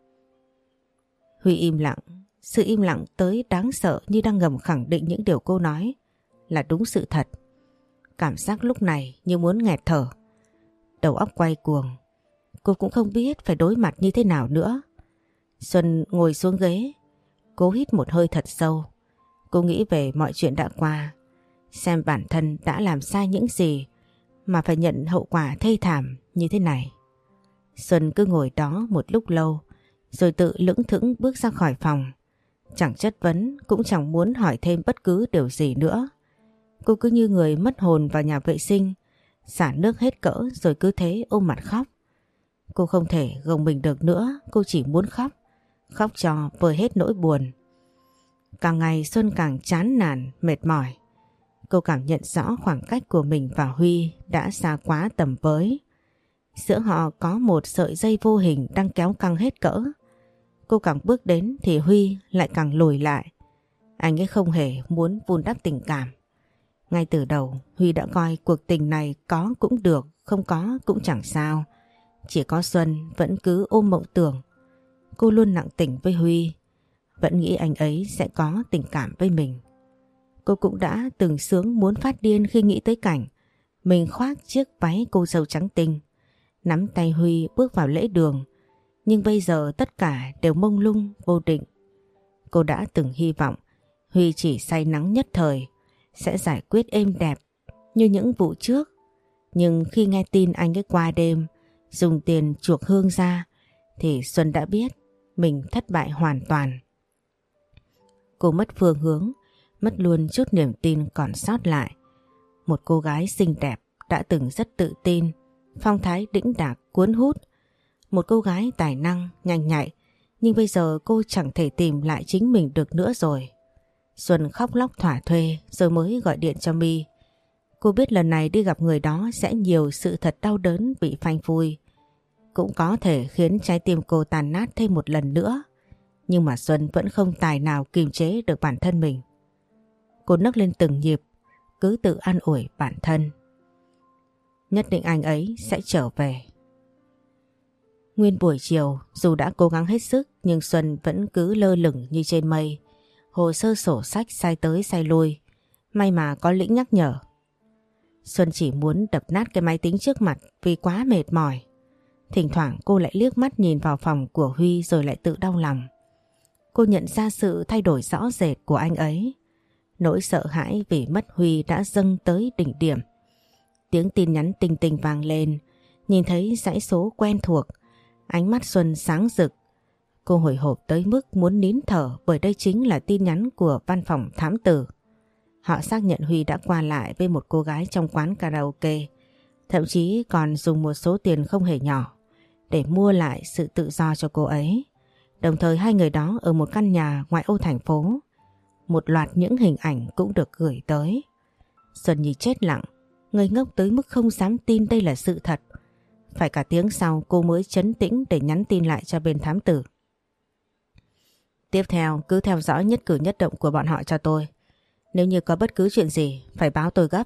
Huy im lặng. Sự im lặng tới đáng sợ như đang ngầm khẳng định những điều cô nói là đúng sự thật. Cảm giác lúc này như muốn nghẹt thở. Đầu óc quay cuồng. Cô cũng không biết phải đối mặt như thế nào nữa. Xuân ngồi xuống ghế. Cố hít một hơi thật sâu. Cô nghĩ về mọi chuyện đã qua. Xem bản thân đã làm sai những gì mà phải nhận hậu quả thê thảm như thế này. Xuân cứ ngồi đó một lúc lâu rồi tự lững thững bước ra khỏi phòng. Chẳng chất vấn cũng chẳng muốn hỏi thêm bất cứ điều gì nữa. Cô cứ như người mất hồn vào nhà vệ sinh, xả nước hết cỡ rồi cứ thế ôm mặt khóc. Cô không thể gồng mình được nữa, cô chỉ muốn khóc. Khóc cho vơi hết nỗi buồn. Càng ngày Xuân càng chán nản, mệt mỏi. Cô cảm nhận rõ khoảng cách của mình và Huy đã xa quá tầm với. Giữa họ có một sợi dây vô hình đang kéo căng hết cỡ. Cô càng bước đến thì Huy lại càng lùi lại. Anh ấy không hề muốn vun đắp tình cảm. Ngay từ đầu Huy đã coi cuộc tình này có cũng được, không có cũng chẳng sao. Chỉ có Xuân vẫn cứ ôm mộng tưởng. Cô luôn nặng tình với Huy, vẫn nghĩ anh ấy sẽ có tình cảm với mình. Cô cũng đã từng sướng muốn phát điên khi nghĩ tới cảnh mình khoác chiếc váy cô dâu trắng tinh, nắm tay Huy bước vào lễ đường. Nhưng bây giờ tất cả đều mông lung vô định. Cô đã từng hy vọng Huy chỉ say nắng nhất thời, sẽ giải quyết êm đẹp như những vụ trước. Nhưng khi nghe tin anh ấy qua đêm dùng tiền chuộc Hương ra thì Xuân đã biết mình thất bại hoàn toàn. Cô mất phương hướng, mất luôn chút niềm tin còn sót lại. Một cô gái xinh đẹp đã từng rất tự tin, phong thái đĩnh đạc cuốn hút. Một cô gái tài năng, nhanh nhạy, nhưng bây giờ cô chẳng thể tìm lại chính mình được nữa rồi. Xuân khóc lóc thỏa thuê rồi mới gọi điện cho My. Cô biết lần này đi gặp người đó sẽ nhiều sự thật đau đớn bị phanh phui. Cũng có thể khiến trái tim cô tàn nát thêm một lần nữa. Nhưng mà Xuân vẫn không tài nào kiềm chế được bản thân mình. Cô nấc lên từng nhịp, cứ tự an ủi bản thân. Nhất định anh ấy sẽ trở về. Nguyên buổi chiều, dù đã cố gắng hết sức nhưng Xuân vẫn cứ lơ lửng như trên mây. Hồ sơ sổ sách sai tới sai lui. May mà có Lĩnh nhắc nhở. Xuân chỉ muốn đập nát cái máy tính trước mặt vì quá mệt mỏi. Thỉnh thoảng cô lại liếc mắt nhìn vào phòng của Huy rồi lại tự đau lòng. Cô nhận ra sự thay đổi rõ rệt của anh ấy. Nỗi sợ hãi vì mất Huy đã dâng tới đỉnh điểm. Tiếng tin nhắn tinh tinh vang lên. Nhìn thấy dãy số quen thuộc, ánh mắt Xuân sáng rực. Cô hồi hộp tới mức muốn nín thở bởi đây chính là tin nhắn của văn phòng thám tử. Họ xác nhận Huy đã qua lại với một cô gái trong quán karaoke, thậm chí còn dùng một số tiền không hề nhỏ để mua lại sự tự do cho cô ấy. Đồng thời hai người đó ở một căn nhà ngoại ô thành phố. Một loạt những hình ảnh cũng được gửi tới. Xuân Nhi chết lặng, ngây ngốc tới mức không dám tin đây là sự thật. Phải cả tiếng sau cô mới trấn tĩnh để nhắn tin lại cho bên thám tử. Tiếp theo cứ theo dõi nhất cử nhất động của bọn họ cho tôi. Nếu như có bất cứ chuyện gì phải báo tôi gấp.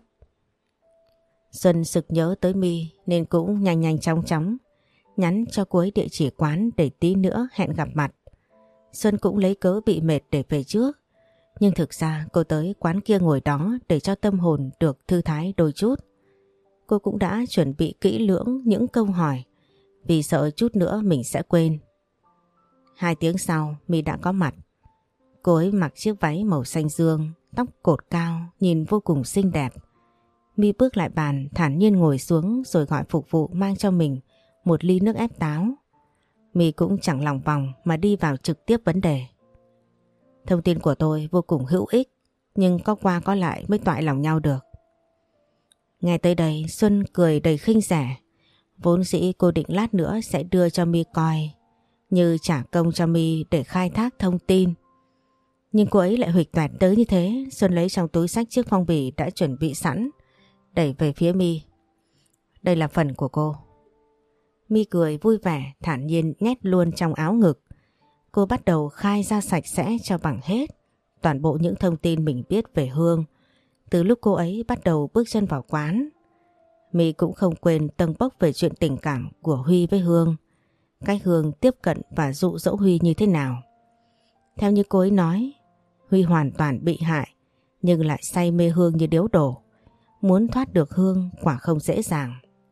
Xuân sực nhớ tới My nên cũng nhanh nhanh chóng chóng nhắn cho cô ấy địa chỉ quán để tí nữa hẹn gặp mặt. Xuân cũng lấy cớ bị mệt để về trước. Nhưng thực ra cô tới quán kia ngồi đó để cho tâm hồn được thư thái đôi chút. Cô cũng đã chuẩn bị kỹ lưỡng những câu hỏi vì sợ chút nữa mình sẽ quên. Hai tiếng sau My đã có mặt. Cô ấy mặc chiếc váy màu xanh dương, tóc cột cao, nhìn vô cùng xinh đẹp. My bước lại bàn, thản nhiên ngồi xuống rồi gọi phục vụ mang cho mình một ly nước ép táo. My cũng chẳng lòng vòng mà đi vào trực tiếp vấn đề. Thông tin của tôi vô cùng hữu ích, nhưng có qua có lại mới toại lòng nhau được. Nghe tới đây Xuân cười đầy khinh rẻ. Vốn dĩ cô định lát nữa sẽ đưa cho My coi, như trả công cho My để khai thác thông tin. Nhưng cô ấy lại huỵch toẹt tới như thế. Xuân lấy trong túi xách chiếc phong bì đã chuẩn bị sẵn, đẩy về phía My. Đây là phần của cô. My cười vui vẻ, thản nhiên nhét luôn trong áo ngực. cô bắt đầu khai ra sạch sẽ cho bằng hết toàn bộ những thông tin mình biết về Hương từ lúc cô ấy bắt đầu bước chân vào quán. My cũng không quên tâng bốc về chuyện tình cảm của Huy với Hương, cách Hương tiếp cận và dụ dỗ Huy như thế nào. Theo như cô ấy nói, Huy hoàn toàn bị hại nhưng lại say mê Hương như điếu đổ. Muốn thoát được Hương quả không dễ dàng.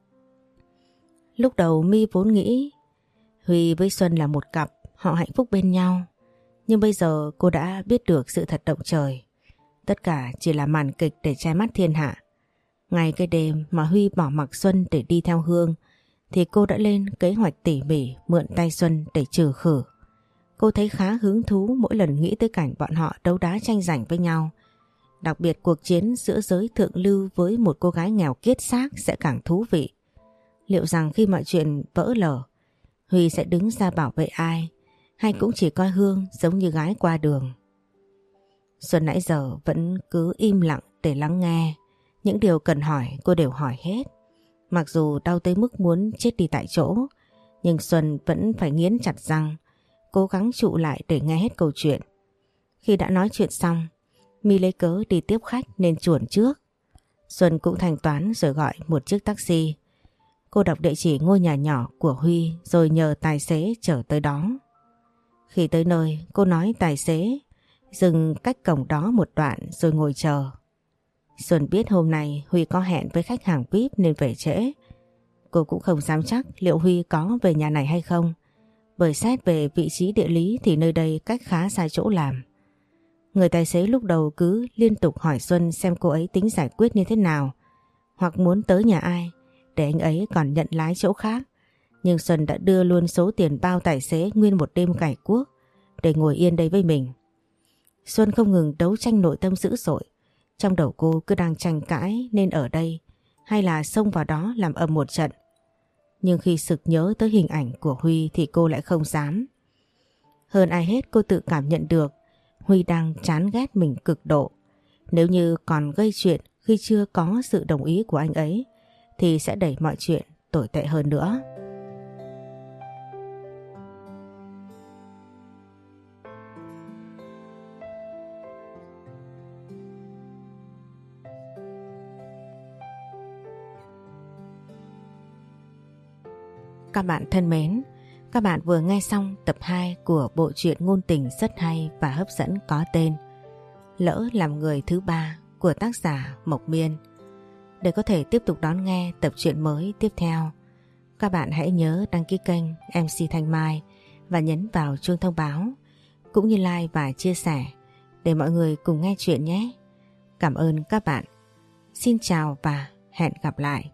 Lúc đầu My vốn nghĩ Huy với Xuân là một cặp, họ hạnh phúc bên nhau. Nhưng bây giờ cô đã biết được sự thật động trời. Tất cả chỉ là màn kịch để che mắt thiên hạ. Ngay cái đêm mà Huy bỏ mặc Xuân để đi theo Hương thì cô đã lên kế hoạch tỉ mỉ mượn tay Xuân để trừ khử. Cô thấy khá hứng thú mỗi lần nghĩ tới cảnh bọn họ đấu đá tranh giành với nhau. Đặc biệt cuộc chiến giữa giới thượng lưu với một cô gái nghèo kiết xác sẽ càng thú vị. Liệu rằng khi mọi chuyện vỡ lở, Huy sẽ đứng ra bảo vệ ai, hay cũng chỉ coi Hương giống như gái qua đường? Xuân nãy giờ vẫn cứ im lặng để lắng nghe. Những điều cần hỏi cô đều hỏi hết. Mặc dù đau tới mức muốn chết đi tại chỗ, nhưng Xuân vẫn phải nghiến chặt răng, cố gắng trụ lại để nghe hết câu chuyện. Khi đã nói chuyện xong, My lấy cớ đi tiếp khách nên chuồn trước. Xuân cũng thanh toán rồi gọi một chiếc taxi. Cô đọc địa chỉ ngôi nhà nhỏ của Huy rồi nhờ tài xế chở tới đó. Khi tới nơi, cô nói tài xế dừng cách cổng đó một đoạn rồi ngồi chờ. Xuân biết hôm nay Huy có hẹn với khách hàng vi ai pi nên về trễ. Cô cũng không dám chắc liệu Huy có về nhà này hay không, bởi xét về vị trí địa lý thì nơi đây cách khá xa chỗ làm. Người tài xế lúc đầu cứ liên tục hỏi Xuân xem cô ấy tính giải quyết như thế nào, hoặc muốn tới nhà ai để anh ấy còn nhận lái chỗ khác. Nhưng Xuân đã đưa luôn số tiền bao tài xế nguyên một đêm cày cuốc để ngồi yên đây với mình. Xuân không ngừng đấu tranh nội tâm dữ dội. Trong đầu cô cứ đang tranh cãi nên ở đây hay là xông vào đó làm ầm một trận. Nhưng khi sực nhớ tới hình ảnh của Huy thì cô lại không dám. Hơn ai hết cô tự cảm nhận được Huy đang chán ghét mình cực độ. Nếu như còn gây chuyện khi chưa có sự đồng ý của anh ấy thì sẽ đẩy mọi chuyện tồi tệ hơn nữa. Các bạn thân mến, các bạn vừa nghe xong tập hai của bộ truyện ngôn tình rất hay và hấp dẫn có tên Lỡ Làm Người Thứ Ba của tác giả Mộc Miên. Để có thể tiếp tục đón nghe tập truyện mới tiếp theo, các bạn hãy nhớ đăng ký kênh em xê Thanh Mai và nhấn vào chuông thông báo, cũng như like và chia sẻ để mọi người cùng nghe chuyện nhé. Cảm ơn các bạn. Xin chào và hẹn gặp lại.